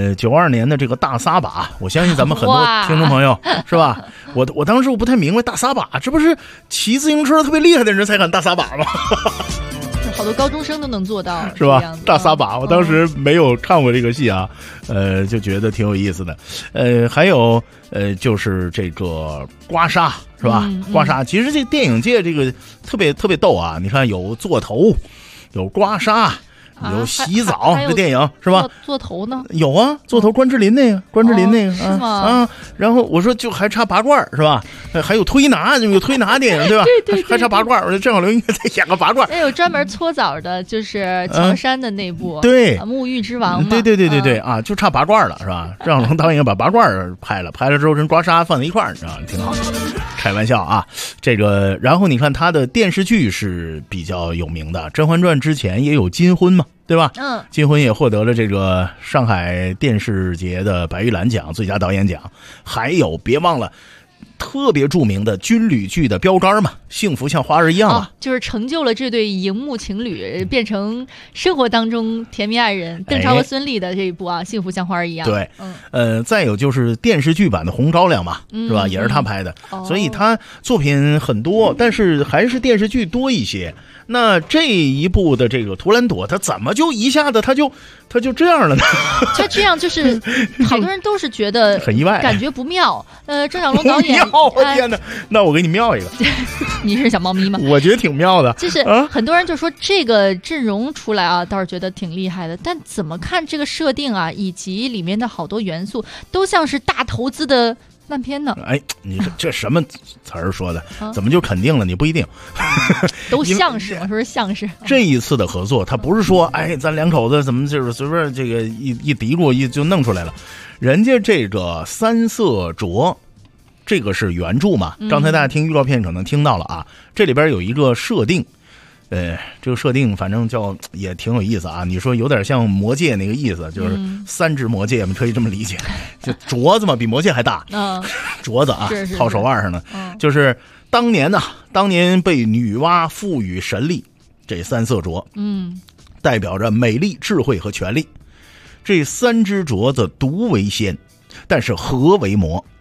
[SPEAKER 2] 92年的这个大撒把，我相信咱们很多听众朋友是吧？我当时我不太明白大撒把，这不是骑自行车特别厉害的人才敢大撒把吗？
[SPEAKER 3] 好多高中生都能做到，
[SPEAKER 2] 是吧？大撒把，我当时没有看过这个戏啊，就觉得挺有意思的。还有就是这个刮痧，是吧？刮痧，其实这电影界这个特别逗啊！你看有做头，有刮痧。有洗澡这电影是吧？
[SPEAKER 3] 做头呢？
[SPEAKER 2] 有啊，做头关之琳那个，
[SPEAKER 3] 是吗？
[SPEAKER 2] 啊，然后我说就还差拔罐是吧？还有推拿，有推拿电影对吧？
[SPEAKER 3] 对，
[SPEAKER 2] 还差拔罐，我说郑晓龙应该再演个拔罐。
[SPEAKER 3] 有专门搓澡的，就是乔杉的那部，
[SPEAKER 2] 对，
[SPEAKER 3] 沐浴之王嘛。
[SPEAKER 2] 对啊，就差拔罐了是吧？郑晓龙导演把拔罐拍了之后跟刮痧放在一块儿，你知道吗？挺好。开玩笑啊，这个，然后你看他的电视剧是比较有名的，《甄嬛传》之前也有金婚嘛，对吧？金婚也获得了这个上海电视节的白玉兰奖最佳导演奖，还有别忘了特别著名的军旅剧的标杆嘛，幸福像花儿一样嘛，
[SPEAKER 3] 就是成就了这对荧幕情侣变成生活当中甜蜜爱人，邓超和孙俪的这一部啊，幸福像花儿一样。
[SPEAKER 2] 对，再有就是电视剧版的红高粱嘛，是吧？也是他拍的，所以他作品很多，但是还是电视剧多一些。那这一部的这个图兰朵，他怎么就一下子他就这样了呢？
[SPEAKER 3] 他这样就是好多人都是觉得
[SPEAKER 2] 很意外，
[SPEAKER 3] 感觉不妙。郑晓龙导演，
[SPEAKER 2] 我天哪！那我给你妙一个。
[SPEAKER 3] 你是小猫咪吗？
[SPEAKER 2] 我觉得挺妙的。
[SPEAKER 3] 就是很多人就说这个阵容出来啊，倒是觉得挺厉害的。但怎么看这个设定啊，以及里面的好多元素，都像是大投资的烂片呢。
[SPEAKER 2] 你这什么词儿说的？怎么就肯定了？你不一定。
[SPEAKER 3] 都像是，我说是像是。
[SPEAKER 2] 这一次的合作，他不是说咱两口子怎么就是随便这个一嘀咕就弄出来了。人家这个三色镯，这个是原著嘛？刚才大家听预告片可能听到了啊，这里边有一个设定。这个设定反正也挺有意思啊。你说有点像魔戒那个意思，就是三只魔戒，可以这么理解。就镯子嘛，比魔戒还大。镯子啊，套手腕上呢。就是当年被女娲赋予神力，这三色镯，代表着美丽、智慧和权力。这三只镯子独为仙，但是合为魔。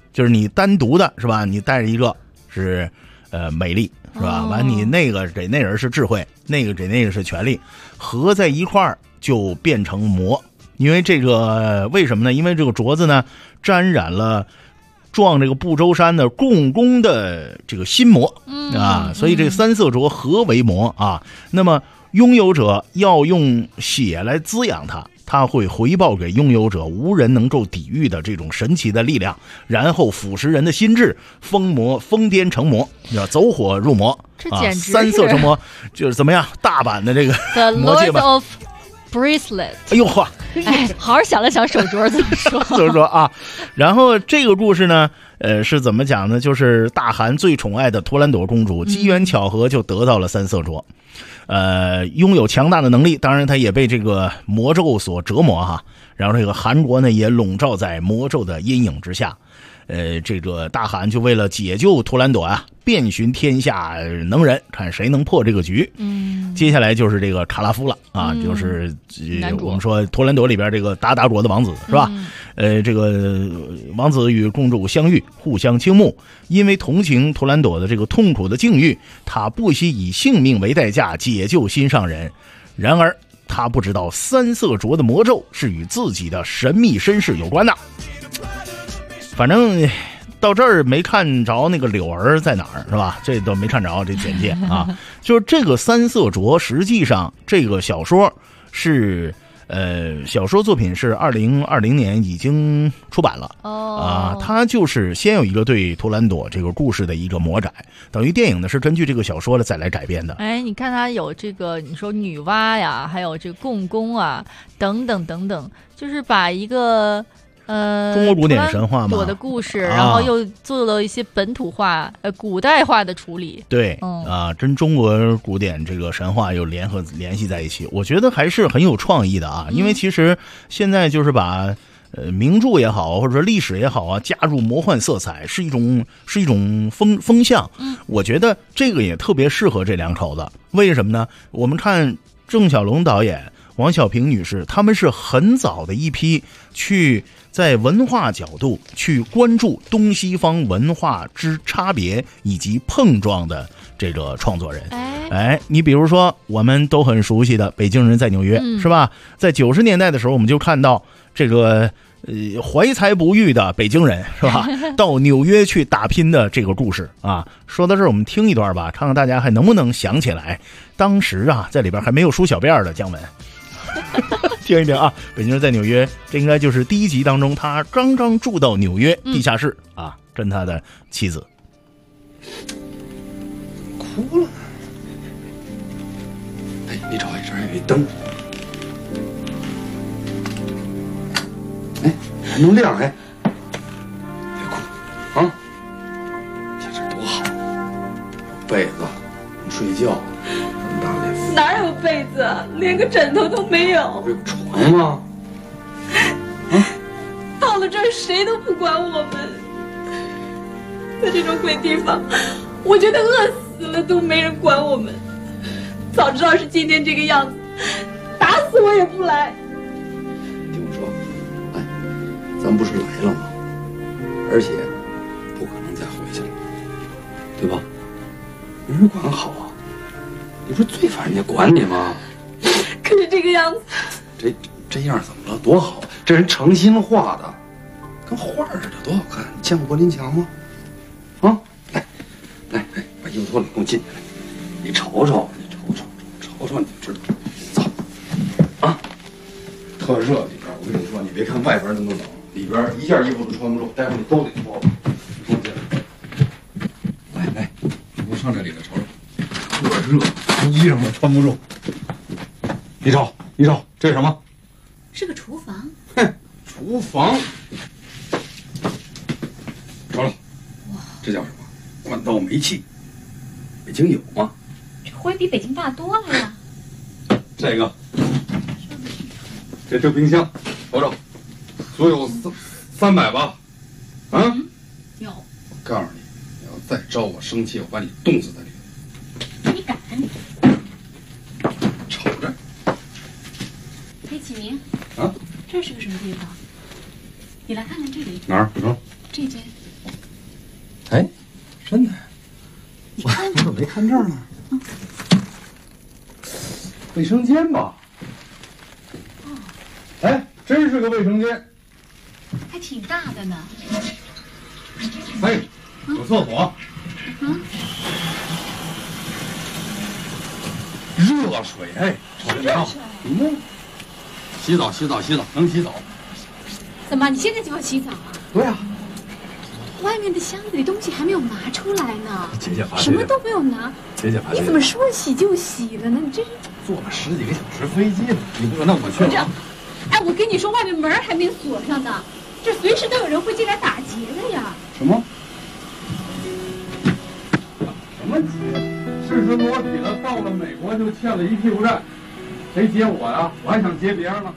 [SPEAKER 2] 就是你单独的是吧？你带着一个是美丽是吧？完你那个给那人是智慧，那个给那个是权力，合在一块儿就变成魔。因为这个为什么呢？因为这个镯子呢沾染了撞这个不周山的共工的这个心魔啊，所以这三色镯合为魔啊。那么拥有者要用血来滋养它，它会回报给拥有者无人能够抵御的这种神奇的力量，然后腐蚀人的心智，疯癫成魔，要走火入魔。
[SPEAKER 3] 这简直是
[SPEAKER 2] 三色成魔，就是怎么样？大阪的这个魔戒版。
[SPEAKER 3] Bracelet，
[SPEAKER 2] 哎呦嚯！
[SPEAKER 3] 哎，好好想了想手镯怎么说，
[SPEAKER 2] 怎么说啊？然后这个故事呢，是怎么讲呢？就是大汗最宠爱的图兰朵公主，机缘巧合就得到了三色镯，拥有强大的能力，当然她也被这个魔咒所折磨哈。然后这个韩国呢，也笼罩在魔咒的阴影之下。这个大汗就为了解救图兰朵啊，遍寻天下能人，看谁能破这个局。接下来就是这个卡拉夫了啊，就是我们说图兰朵里边这个达达卓的王子是吧？这个王子与公主相遇，互相倾慕，因为同情图兰朵的这个痛苦的境遇，他不惜以性命为代价解救心上人。然而他不知道三色镯的魔咒是与自己的神秘身世有关的。反正到这儿没看着那个柳儿在哪儿是吧？这都没看着这简介啊。就是这个三色镯，实际上这个小说是小说作品是2020年已经出版了它就是先有一个对图兰朵这个故事的一个魔改，等于电影呢是根据这个小说的再来改编的。
[SPEAKER 3] 哎，你看它有这个你说女娲呀，还有这个共工啊，等等等等，就是把一个
[SPEAKER 2] 中国古典神话嘛，
[SPEAKER 3] 我的故事，然后又做了一些本土化、古代化的处理。
[SPEAKER 2] 对，跟中国古典这个神话又联系在一起，我觉得还是很有创意的啊。因为其实现在就是把名著也好，或者说历史也好啊，加入魔幻色彩，是一种风向。我觉得这个也特别适合这两口子。为什么呢？我们看郑晓龙导演、王小平女士，他们是很早的一批去在文化角度去关注东西方文化之差别以及碰撞的这个创作人。你比如说我们都很熟悉的《北京人在纽约》是吧？在90年代的时候，我们就看到这个怀才不遇的北京人是吧？到纽约去打拼的这个故事啊。说到这儿，我们听一段吧，看看大家还能不能想起来当时啊在里边还没有梳小辫的姜文。听一听啊，北京人在纽约，这应该就是第1集当中他刚刚住到纽约地下室啊，跟他的妻子。
[SPEAKER 12] 哭了。哎，你瞅一这儿有一灯，哎，还能亮哎。别哭啊，这多好，被子能睡觉。
[SPEAKER 13] 哪有被子啊？连个枕头都没有。
[SPEAKER 12] 有床吗？
[SPEAKER 13] 到了这儿谁都不管我们，在这种鬼地方，我觉得饿死了都没人管我们。早知道是今天这个样子，打死我也不来。
[SPEAKER 12] 听我说，哎，咱不是来了吗？而且不可能再回去了，对吧？没人管好啊。你不是最烦人家管你吗？
[SPEAKER 13] 可是这个样子，
[SPEAKER 12] 这样怎么了？多好！这人诚心画的，跟画似的，多好看！你见过柏林墙吗？啊，来，把衣服脱了，跟我进去来。你瞅瞅，你就知道。走，啊，特热里边，我跟你说，你别看外边那么冷，里边一件衣服都穿不住，待会儿你都得脱。你跟我进来。来，我上这里来瞅瞅。特热，衣裳都穿不住。你瞅，这是什么？
[SPEAKER 5] 是个厨房。
[SPEAKER 12] 哼，厨房。瞅瞅，哇，这叫什么？管道煤气。北京有吗？
[SPEAKER 5] 这灰比北京大多了呀。
[SPEAKER 12] 这个，这冰箱，瞅瞅，足有300吧？啊？
[SPEAKER 5] 有。
[SPEAKER 12] 我告诉你，你要再招我生气，我把你冻死在里头。
[SPEAKER 5] 你敢？
[SPEAKER 12] 瞅着。
[SPEAKER 5] 李启明。
[SPEAKER 12] 啊？
[SPEAKER 5] 这是个什么地方？你来看看这里。
[SPEAKER 12] 哪儿？你说。
[SPEAKER 5] 这间。
[SPEAKER 12] 哎，真的，我怎么没看这儿呢？卫生间吧？哎，真是个卫生间，
[SPEAKER 5] 还挺大的呢。
[SPEAKER 12] 哎，有厕所。热水，哎，热水，洗澡，能洗澡。
[SPEAKER 5] 怎么？你现在就要洗澡啊？
[SPEAKER 12] 对啊。
[SPEAKER 5] 外面的箱子里东西还没有拿出来呢。
[SPEAKER 12] 姐姐怕
[SPEAKER 5] 什么都没有拿。
[SPEAKER 12] 姐姐怕。
[SPEAKER 5] 你怎么说洗就洗了呢？你这是
[SPEAKER 12] 坐了10几个小时飞机呢。你不那我去了。
[SPEAKER 5] 哎，我跟你说，外面门还没锁上呢，这随时都有人会进来打劫的呀。
[SPEAKER 12] 什么？什么劫？事实裸体了，到了美国就欠了一屁股债，谁劫我呀？我还想劫别人呢。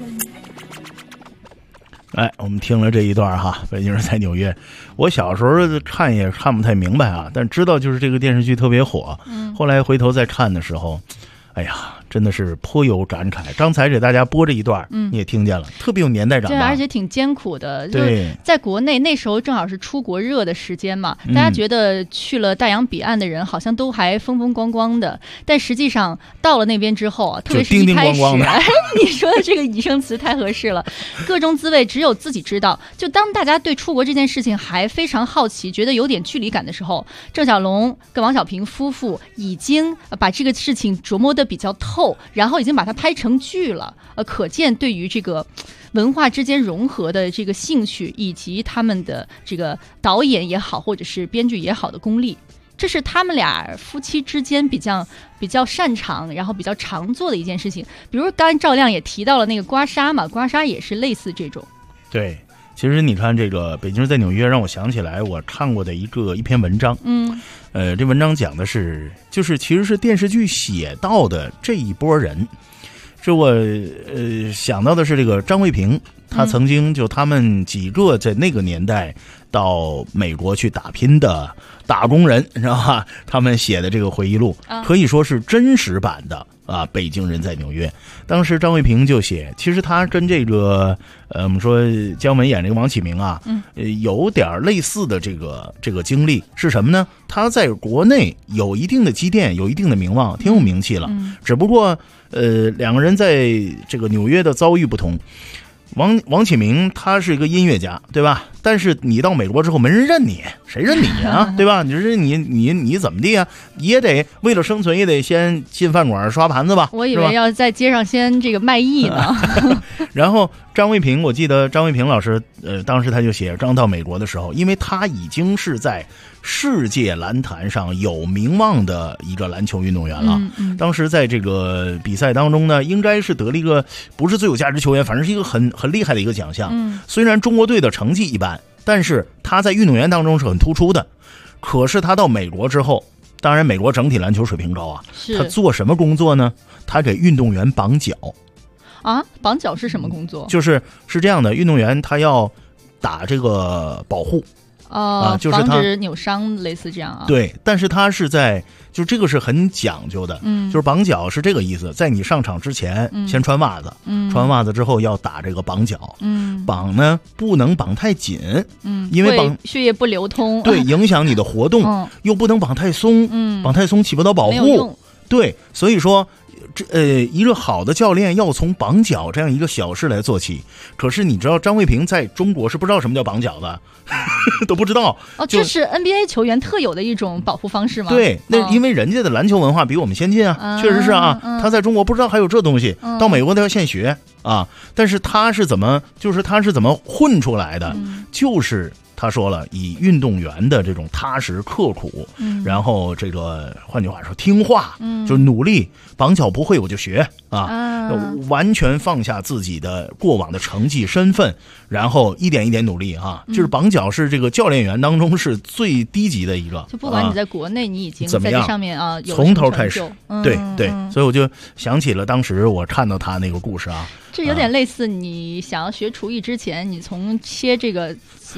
[SPEAKER 2] 哎，我们听了这一段哈，北京人在纽约。我小时候看也看不太明白啊，但知道就是这个电视剧特别火。后来回头再看的时候，哎呀，真的是颇有感慨。刚才给大家播这一段，你也听见了，特别有年代感。
[SPEAKER 3] 对，而且挺艰苦的。
[SPEAKER 2] 对，
[SPEAKER 3] 在国内那时候正好是出国热的时间嘛，大家觉得去了大洋彼岸的人好像都还风风光光的，但实际上到了那边之后啊，特别是一开始，你说的这个拟声词太合适了，各种滋味只有自己知道。就当大家对出国这件事情还非常好奇，觉得有点距离感的时候，郑晓龙跟王小平夫妇已经把这个事情琢磨得比较透，然后已经把它拍成剧了。可见对于这个文化之间融合的这个兴趣，以及他们的这个导演也好，或者是编剧也好的功力，这是他们俩夫妻之间比较擅长，然后比较常做的一件事情。比如刚才赵亮也提到了那个刮痧嘛，刮痧也是类似这种。
[SPEAKER 2] 对，其实你看这个《北京人在纽约》，让我想起来我看过的一篇文章。这文章讲的是，就是其实是电视剧写到的这一波人。这我想到的是这个张卫平，他曾经就他们几个在那个年代到美国去打拼的打工人，知道吧？他们写的这个回忆录可以说是真实版的啊。北京人在纽约，当时张卫平就写，其实他跟这个我们说姜文演这个王启明啊，有点类似的这个经历是什么呢？他在国内有一定的积淀，有一定的名望，挺有名气了，只不过两个人在这个纽约的遭遇不同。王启明他是一个音乐家，对吧？但是你到美国之后没人认你，谁认你啊？对吧？你怎么地啊？也得为了生存，也得先进饭馆刷盘子吧。
[SPEAKER 3] 我以为要在街上先这个卖艺呢。
[SPEAKER 2] 然后张卫平，我记得张卫平老师，当时他就写，刚到美国的时候，因为他已经是在世界篮坛上有名望的一个篮球运动员了。当时在这个比赛当中呢，应该是得了一个不是最有价值球员，反正是一个很厉害的一个奖项。虽然中国队的成绩一般，但是他在运动员当中是很突出的。可是他到美国之后，当然美国整体篮球水平高啊，他做什么工作呢？他给运动员绑脚。
[SPEAKER 3] 啊，绑脚是什么工作？
[SPEAKER 2] 是这样的，运动员他要打这个保护。就是
[SPEAKER 3] 防止扭伤，类似这样啊。
[SPEAKER 2] 对，但是他是在，就这个是很讲究的，就是绑脚是这个意思，在你上场之前，先穿袜子，穿袜子之后要打这个绑脚，绑呢不能绑太紧，因为
[SPEAKER 3] 血液不流通，
[SPEAKER 2] 对，影响你的活动，又不能绑太松，绑太松起不到保护，对，所以说。一个好的教练要从绑脚这样一个小事来做起。可是你知道张卫平在中国是不知道什么叫绑脚的，都不知道。
[SPEAKER 3] 这是 NBA 球员特有的一种保护方式吗？
[SPEAKER 2] 对，那因为人家的篮球文化比我们先进啊，确实是啊。他在中国不知道还有这东西，到美国他要现学啊。但是他是怎么混出来的？就是他说了，以运动员的这种踏实刻苦，然后这个换句话说听话，就努力，绑脚不会我就学啊，完全放下自己的过往的成绩身份，然后一点一点努力啊。就是绑脚是这个教练员当中是最低级的一个，
[SPEAKER 3] 就不管你在国内你已经在这上面啊，有
[SPEAKER 2] 从头开始，对，所以我就想起了当时我看到他那个故事啊。
[SPEAKER 3] 这有点类似你想要学厨艺之前，你从切这个5厘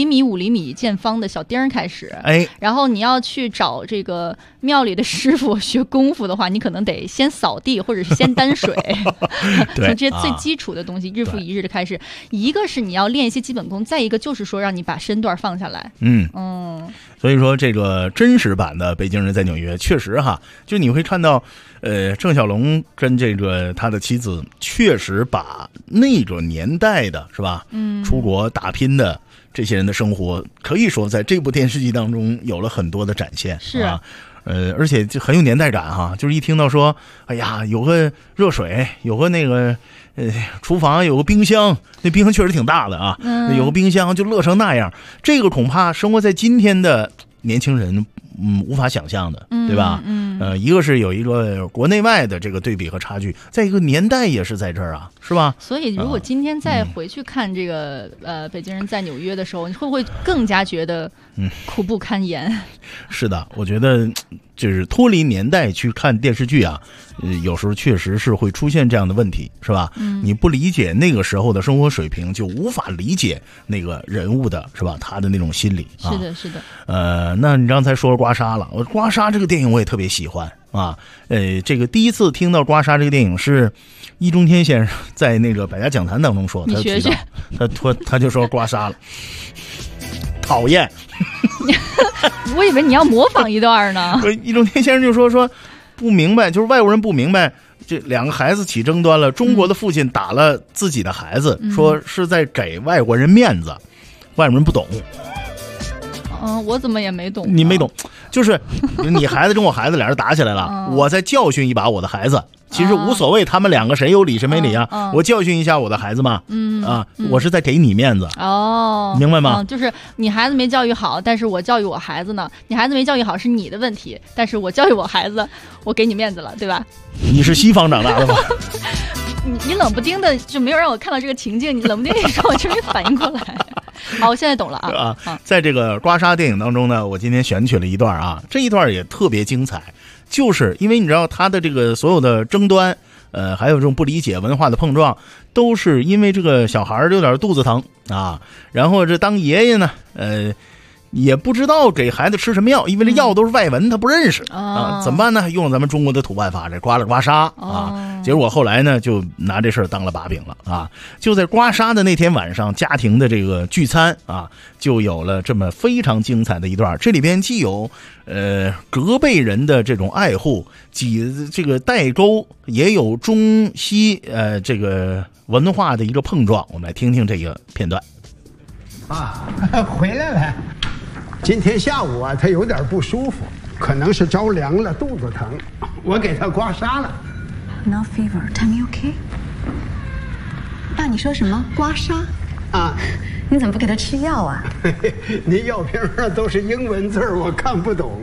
[SPEAKER 3] 米、5厘米见方的小钉开始。然后你要去找这个庙里的师傅学功夫的话，你可能得先扫地或者是先担水，从这些最基础的东西日复一日的开始。一个是你要练一些基本功，再一个就是说让你把身段放下来。
[SPEAKER 2] 所以说这个真实版的《北京人在纽约》确实哈，就你会看到，郑晓龙跟这个他的妻子确实把那个年代的是吧，出国打拼的这些人的生活，可以说在这部电视剧当中有了很多的展现。
[SPEAKER 3] 是啊。
[SPEAKER 2] 而且就很有年代感哈，就是一听到说，哎呀，有个热水，有个那个厨房有个冰箱，那冰箱确实挺大的啊，有个冰箱就乐成那样，这个恐怕生活在今天的年轻人无法想象的，对吧？一个是有一个国内外的这个对比和差距，再一个年代也是在这儿啊，是吧？
[SPEAKER 3] 所以如果今天再回去看这个北京人在纽约的时候，你会不会更加觉得苦不堪言？
[SPEAKER 2] 是的，我觉得就是脱离年代去看电视剧啊，有时候确实是会出现这样的问题，是吧？你不理解那个时候的生活水平，就无法理解那个人物的是吧？他的那种心理啊。
[SPEAKER 3] 是的，是的。
[SPEAKER 2] 那你刚才说了刮痧了，刮痧这个电影我也特别喜欢啊。这个第一次听到刮痧这个电影是易中天先生在那个百家讲坛当中说，
[SPEAKER 3] 你学学，
[SPEAKER 2] 他就说刮痧了，讨厌。
[SPEAKER 3] 我以为你要模仿一段呢。
[SPEAKER 2] 易中天先生就说不明白，就是外国人不明白，这两个孩子起争端了，中国的父亲打了自己的孩子，说是在给外国人面子，外国人不懂。
[SPEAKER 3] 我怎么也没懂。
[SPEAKER 2] 你没懂，就是你孩子跟我孩子俩人打起来了，我再教训一把我的孩子，其实无所谓，他们两个谁有理谁没理啊？我教训一下我的孩子嘛，我是在给你面子。明白吗？
[SPEAKER 3] 就是你孩子没教育好，但是我教育我孩子呢。你孩子没教育好是你的问题，但是我教育我孩子，我给你面子了，对吧？
[SPEAKER 2] 你是西方长大的吗？
[SPEAKER 3] 你冷不丁的就没有让我看到这个情境，你冷不丁一说，我就没反应过来。好，我现在懂了啊。
[SPEAKER 2] 在这个刮痧电影当中呢，我今天选取了一段啊，这一段也特别精彩，就是因为你知道他的这个所有的争端，还有这种不理解文化的碰撞，都是因为这个小孩有点肚子疼啊，然后这当爷爷呢，也不知道给孩子吃什么药，因为这药都是外文，他不认识啊，怎么办呢？用咱们中国的土办法，这刮了刮痧啊。结果后来呢，就拿这事儿当了把柄了啊。就在刮痧的那天晚上，家庭的这个聚餐啊，就有了这么非常精彩的一段。这里边既有隔辈人的这种爱护，这个代沟，也有中西这个文化的一个碰撞。我们来听听这个片段。
[SPEAKER 14] 啊，回来了。今天下午啊，他有点不舒服，可能是着凉了，肚子疼，我给他刮痧了。
[SPEAKER 15] No fever, tummy okay? 爸，你说什么？刮痧？
[SPEAKER 14] 啊，
[SPEAKER 15] 你怎么不给他吃药啊？
[SPEAKER 14] 您药瓶上都是英文字，我看不懂。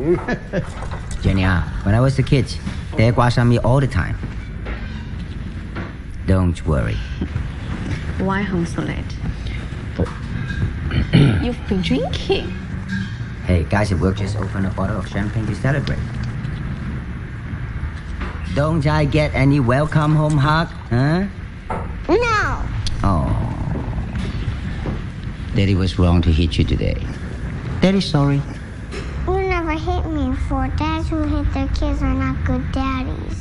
[SPEAKER 16] Jenny, when I was a kid, they 刮痧 me all the time. Don't worry.
[SPEAKER 15] Why home so late? You've been drinking.
[SPEAKER 16] Hey, guys at work just opened a bottle of champagne to celebrate. Don't I get any welcome home hug, huh?
[SPEAKER 17] No.
[SPEAKER 16] Oh. Daddy was wrong to hit you today. Daddy's sorry.
[SPEAKER 17] You never hit me before. Dads who hit their kids are not good daddies.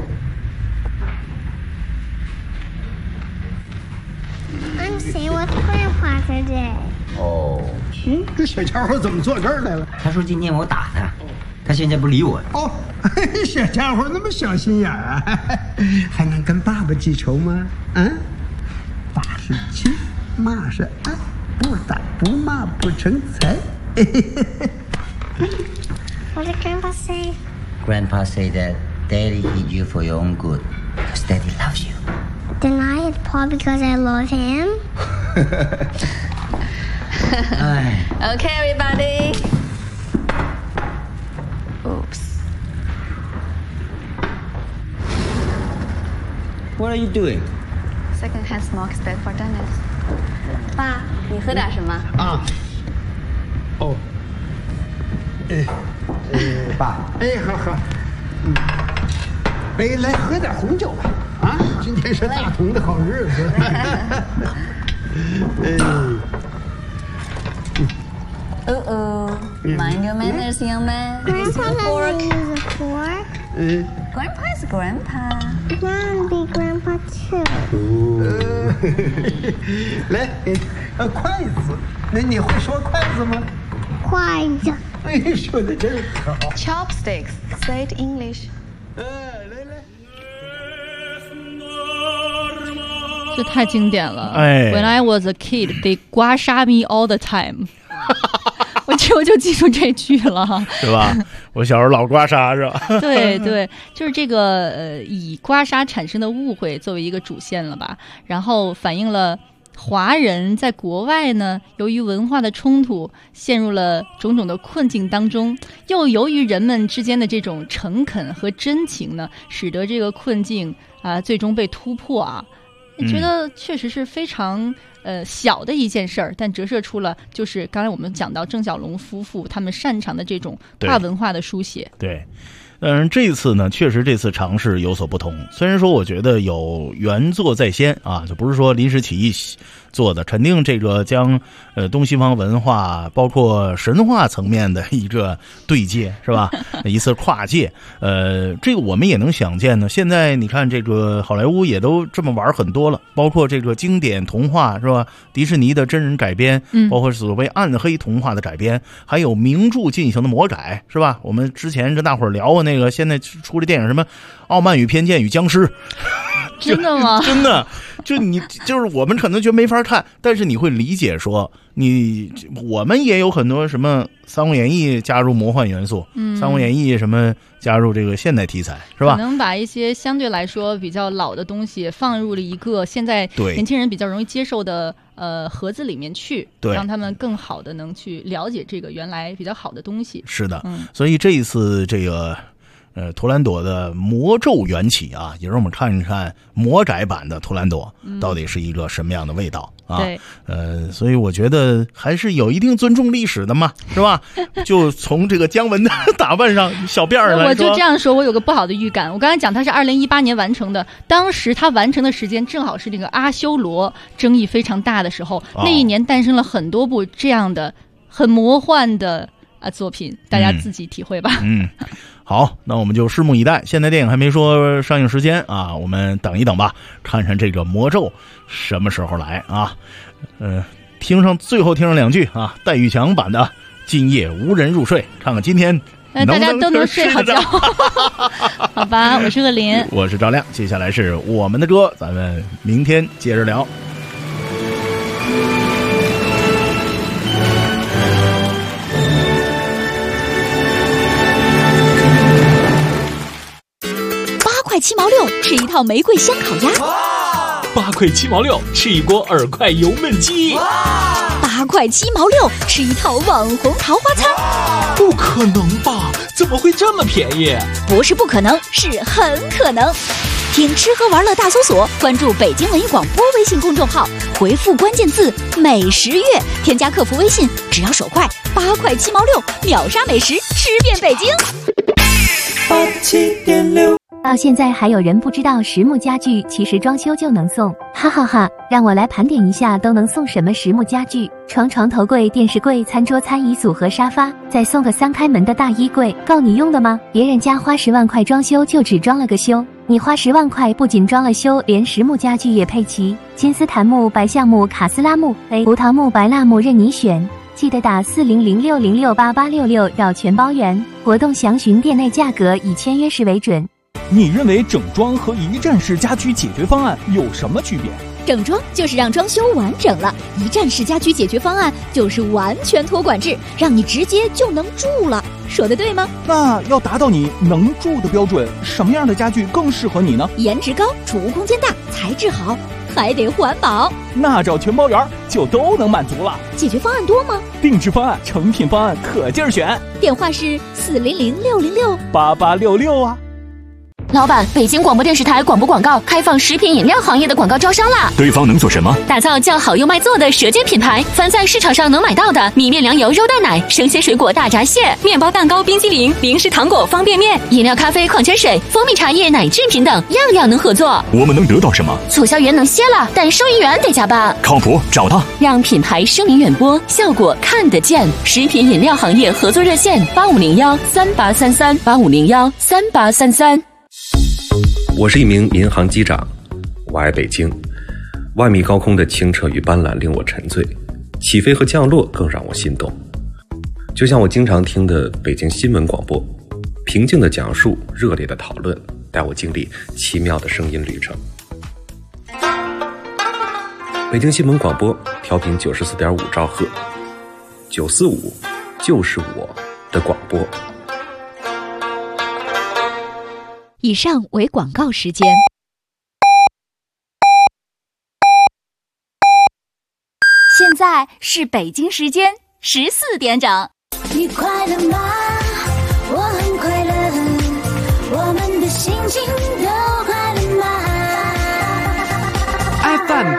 [SPEAKER 17] I'm staying with Grandpa today.
[SPEAKER 16] 哦，
[SPEAKER 14] 这小家伙怎么坐这儿来了？
[SPEAKER 16] 他说今天我打他，他现在不理我。
[SPEAKER 14] 哦，小家伙那么小心眼啊，还能跟爸爸记仇吗？啊，打是亲，骂是爱，不打不骂不成才。
[SPEAKER 17] What did Grandpa say?
[SPEAKER 16] Grandpa said that Daddy hit you for your own good, because Daddy loves you.
[SPEAKER 17] Then I hit Paul because I love him.
[SPEAKER 15] Okay, everybody. Oops.
[SPEAKER 16] What are you doing?
[SPEAKER 15] Second-hand smoke is bad for Dennis. 爸，你喝点什么？
[SPEAKER 14] 啊。哦。
[SPEAKER 16] 爸。
[SPEAKER 14] 喝。来喝点红酒吧。啊，今天是大同的好日子。
[SPEAKER 15] Mind your manners, young man.
[SPEAKER 17] Grandpa doesn't use a fork.
[SPEAKER 15] Grandpa is grandpa.
[SPEAKER 17] Mom be grandpa too.
[SPEAKER 14] 来，筷子，你会说筷子吗？
[SPEAKER 17] 筷子。
[SPEAKER 14] 哎，说的真好。
[SPEAKER 15] Chopsticks. Say it English.
[SPEAKER 3] 这太经典了。
[SPEAKER 2] 哎
[SPEAKER 3] When I was a kid, they 刮痧 me all the time 。我就记住这句了，
[SPEAKER 2] 是吧？我小时候老刮痧是吧？
[SPEAKER 3] 对对，就是这个以刮痧产生的误会作为一个主线了吧，然后反映了华人在国外呢，由于文化的冲突，陷入了种种的困境当中，又由于人们之间的这种诚恳和真情呢，使得这个困境最终被突破啊。觉得确实是非常小的一件事儿，但折射出了就是刚才我们讲到郑晓龙夫妇他们擅长的这种跨文化的书写。
[SPEAKER 2] 对，这次呢，确实这次尝试有所不同。虽然说我觉得有原作在先啊，就不是说临时起意做的，肯定这个将东西方文化包括神话层面的一个对接，是吧？一次跨界，这个我们也能想见呢。现在你看这个好莱坞也都这么玩很多了，包括这个经典童话是吧？迪士尼的真人改编，包括所谓暗黑童话的改编，还有名著进行的魔改，是吧？我们之前跟大伙儿聊过那个，现在出的电影什么《傲慢与偏见与僵尸》。
[SPEAKER 3] 真的吗？
[SPEAKER 2] 真的，就是我们可能觉得没法看，但是你会理解说，我们也有很多什么《三国演义》加入魔幻元素，三国演义》什么加入这个现代题材，是吧？
[SPEAKER 3] 可能把一些相对来说比较老的东西放入了一个现在年轻人比较容易接受的盒子里面去，让他们更好的能去了解这个原来比较好的东西。
[SPEAKER 2] 是的，所以这一次这个。图兰朵的魔咒缘起啊，也让我们看一看魔改版的图兰朵到底是一个什么样的味道啊？
[SPEAKER 3] 对，
[SPEAKER 2] 所以我觉得还是有一定尊重历史的嘛，是吧？就从这个姜文的打扮上，小辫儿来说，
[SPEAKER 3] 我就这样说，我有个不好的预感。我刚才讲他是2018年完成的，当时他完成的时间正好是那个阿修罗争议非常大的时候，那一年诞生了很多部这样的很魔幻的作品，大家自己体会吧。
[SPEAKER 2] 好，那我们就拭目以待。现在电影还没说上映时间啊，我们等一等吧，看看这个魔咒什么时候来啊。最后听上两句啊，戴玉强版的今夜无人入睡，看看今天
[SPEAKER 3] 大家都能睡好觉。好吧，我是恶林，
[SPEAKER 2] 我是赵亮，接下来是我们的歌，咱们明天接着聊。
[SPEAKER 18] 8块7毛6吃一套玫瑰香烤鸭
[SPEAKER 1] ，8块7毛6吃一锅耳块油焖鸡
[SPEAKER 18] ，8块7毛6吃一套网红桃花餐，
[SPEAKER 1] 不可能吧？怎么会这么便宜？
[SPEAKER 18] 不是不可能，是很可能。听吃喝玩乐大搜索，关注北京文艺广播微信公众号，回复关键字美食月，添加客服微信，只要手快，8块7毛6秒杀美食，吃遍北京。
[SPEAKER 9] 87.6到现在还有人不知道实木家具其实装修就能送，哈哈哈！让我来盘点一下都能送什么实木家具：床头柜、电视柜、餐桌、餐椅组和沙发，再送个3开门的大衣柜，够你用的吗？别人家花10万块装修就只装了个修，你花10万块不仅装了修，连实木家具也配齐，金丝檀木、白橡木、卡斯拉木、葡萄木、白蜡木任你选。记得打4006068866绕全包圆，活动详询店内价格，以签约时为准。
[SPEAKER 1] 你认为整装和一站式家居解决方案有什么区别？
[SPEAKER 18] 整装就是让装修完整了，一站式家居解决方案就是完全托管制，让你直接就能住了。说的对吗？
[SPEAKER 1] 那要达到你能住的标准，什么样的家具更适合你呢？
[SPEAKER 18] 颜值高，储物空间大，材质好，还得环保。
[SPEAKER 1] 那找全包圆就都能满足了。
[SPEAKER 18] 解决方案多吗？
[SPEAKER 1] 定制方案、成品方案可劲儿选。
[SPEAKER 18] 电话是400-606-8866
[SPEAKER 1] 啊。
[SPEAKER 18] 老板，北京广播电视台广播广告开放食品饮料行业的广告招商啦！
[SPEAKER 4] 对方能做什么？
[SPEAKER 18] 打造叫好又卖座的舌尖品牌，凡在市场上能买到的米面粮油肉蛋奶、生鲜水果大闸蟹、面包蛋糕、冰激凌、零食糖果、方便面、饮料、咖啡、矿泉水、蜂蜜茶叶、奶制品等，样样能合作。
[SPEAKER 4] 我们能得到什么？
[SPEAKER 18] 促销员能歇了，但收银员得加班。
[SPEAKER 4] 靠谱，找他，
[SPEAKER 18] 让品牌声名远播，效果看得见。食品饮料行业合作热线：8501-3833，8501-3833。
[SPEAKER 19] 我是一名民航机长，我爱北京。万米高空的清澈与斑斓令我沉醉，起飞和降落更让我心动。就像我经常听的北京新闻广播，平静的讲述，热烈的讨论，带我经历奇妙的声音旅程。北京新闻广播调频94.5兆赫，945就是我的广播。
[SPEAKER 18] 以上为广告时间。现在是北京时间14点整。
[SPEAKER 10] 你快乐吗？我很快乐，我们的心情都快乐吗
[SPEAKER 11] ？FM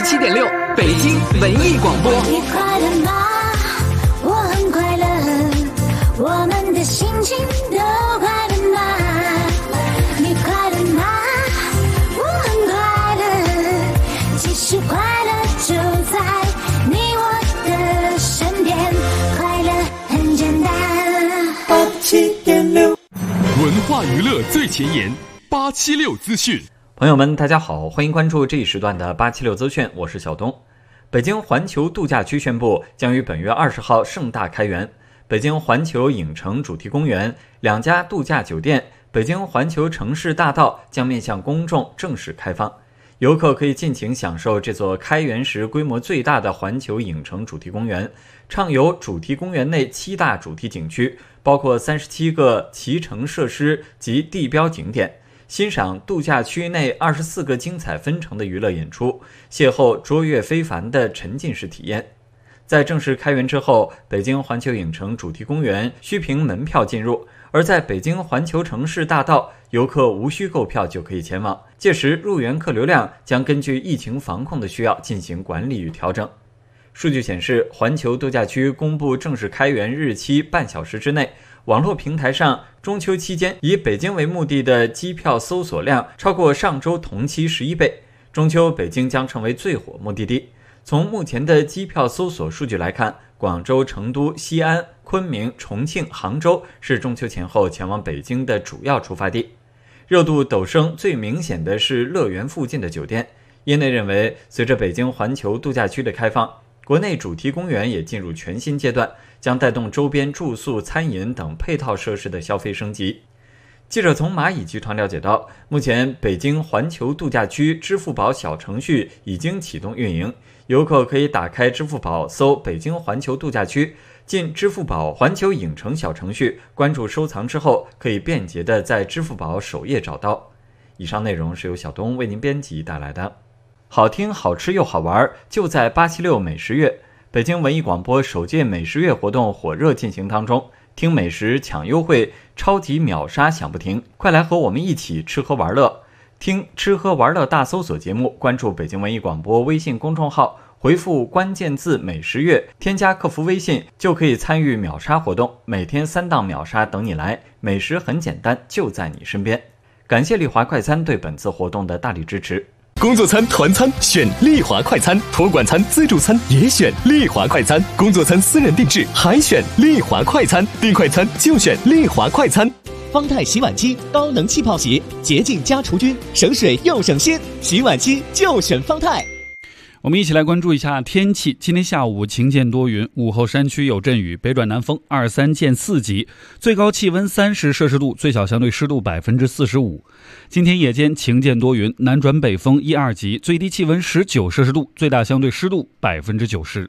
[SPEAKER 11] 87.6，北京文艺广播。
[SPEAKER 10] 你快乐吗？我很快乐，我们的心情都快乐吗？你快乐吗？我很快乐，其实快乐就在你我的身边，快乐很简单。87.6，
[SPEAKER 1] 文化娱乐最前沿，876资讯。
[SPEAKER 20] 朋友们，大家好，欢迎关注这一时段的876资讯，我是小东。北京环球度假区宣布将于本月20号盛大开园，北京环球影城主题公园、2家度假酒店、北京环球城市大道将面向公众正式开放。游客可以尽情享受这座开园时规模最大的环球影城主题公园，畅游主题公园内7大主题景区，包括37个骑乘设施及地标景点，欣赏度假区内24个精彩纷呈的娱乐演出，邂逅卓越非凡的沉浸式体验。在正式开园之后，北京环球影城主题公园需凭门票进入，而在北京环球城市大道，游客无需购票就可以前往，届时入园客流量将根据疫情防控的需要进行管理与调整。数据显示，环球度假区公布正式开园日期半小时之内，网络平台上中秋期间以北京为目的的机票搜索量超过上周同期11倍，中秋北京将成为最火目的地。从目前的机票搜索数据来看，广州、成都、西安、昆明、重庆、杭州是中秋前后前往北京的主要出发地。热度陡升最明显的是乐园附近的酒店，业内认为随着北京环球度假区的开放，国内主题公园也进入全新阶段，将带动周边住宿、餐饮等配套设施的消费升级。记者从蚂蚁集团了解到，目前北京环球度假区支付宝小程序已经启动运营，游客可以打开支付宝搜北京环球度假区，进支付宝环球影城小程序，关注收藏之后，可以便捷地在支付宝首页找到。以上内容是由小东为您编辑带来的。好听、好吃又好玩，就在876美食月。北京文艺广播首届美食月活动火热进行当中，听美食抢优惠，超级秒杀享不停，快来和我们一起吃喝玩乐。听吃喝玩乐大搜索节目，关注北京文艺广播微信公众号，回复关键字美食月，添加客服微信就可以参与秒杀活动，每天3档秒杀等你来，美食很简单，就在你身边。感谢丽华快餐对本次活动的大力支持。
[SPEAKER 1] 工作餐、团餐选丽华快餐，托管餐、自助餐也选丽华快餐，工作餐私人定制还选丽华快餐，订快餐就选丽华快餐。
[SPEAKER 21] 方太洗碗机高能气泡洗，洁净加除菌，省水又省心，洗碗机就选方太。
[SPEAKER 22] 我们一起来关注一下天气。今天下午晴间多云，午后山区有阵雨，北转南风2-3见4级，最高气温30摄氏度，最小相对湿度45%。今天夜间晴间多云，南转北风1-2级，最低气温19摄氏度，最大相对湿度90%。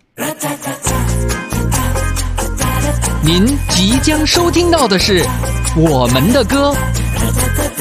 [SPEAKER 11] 您即将收听到的是我们的歌。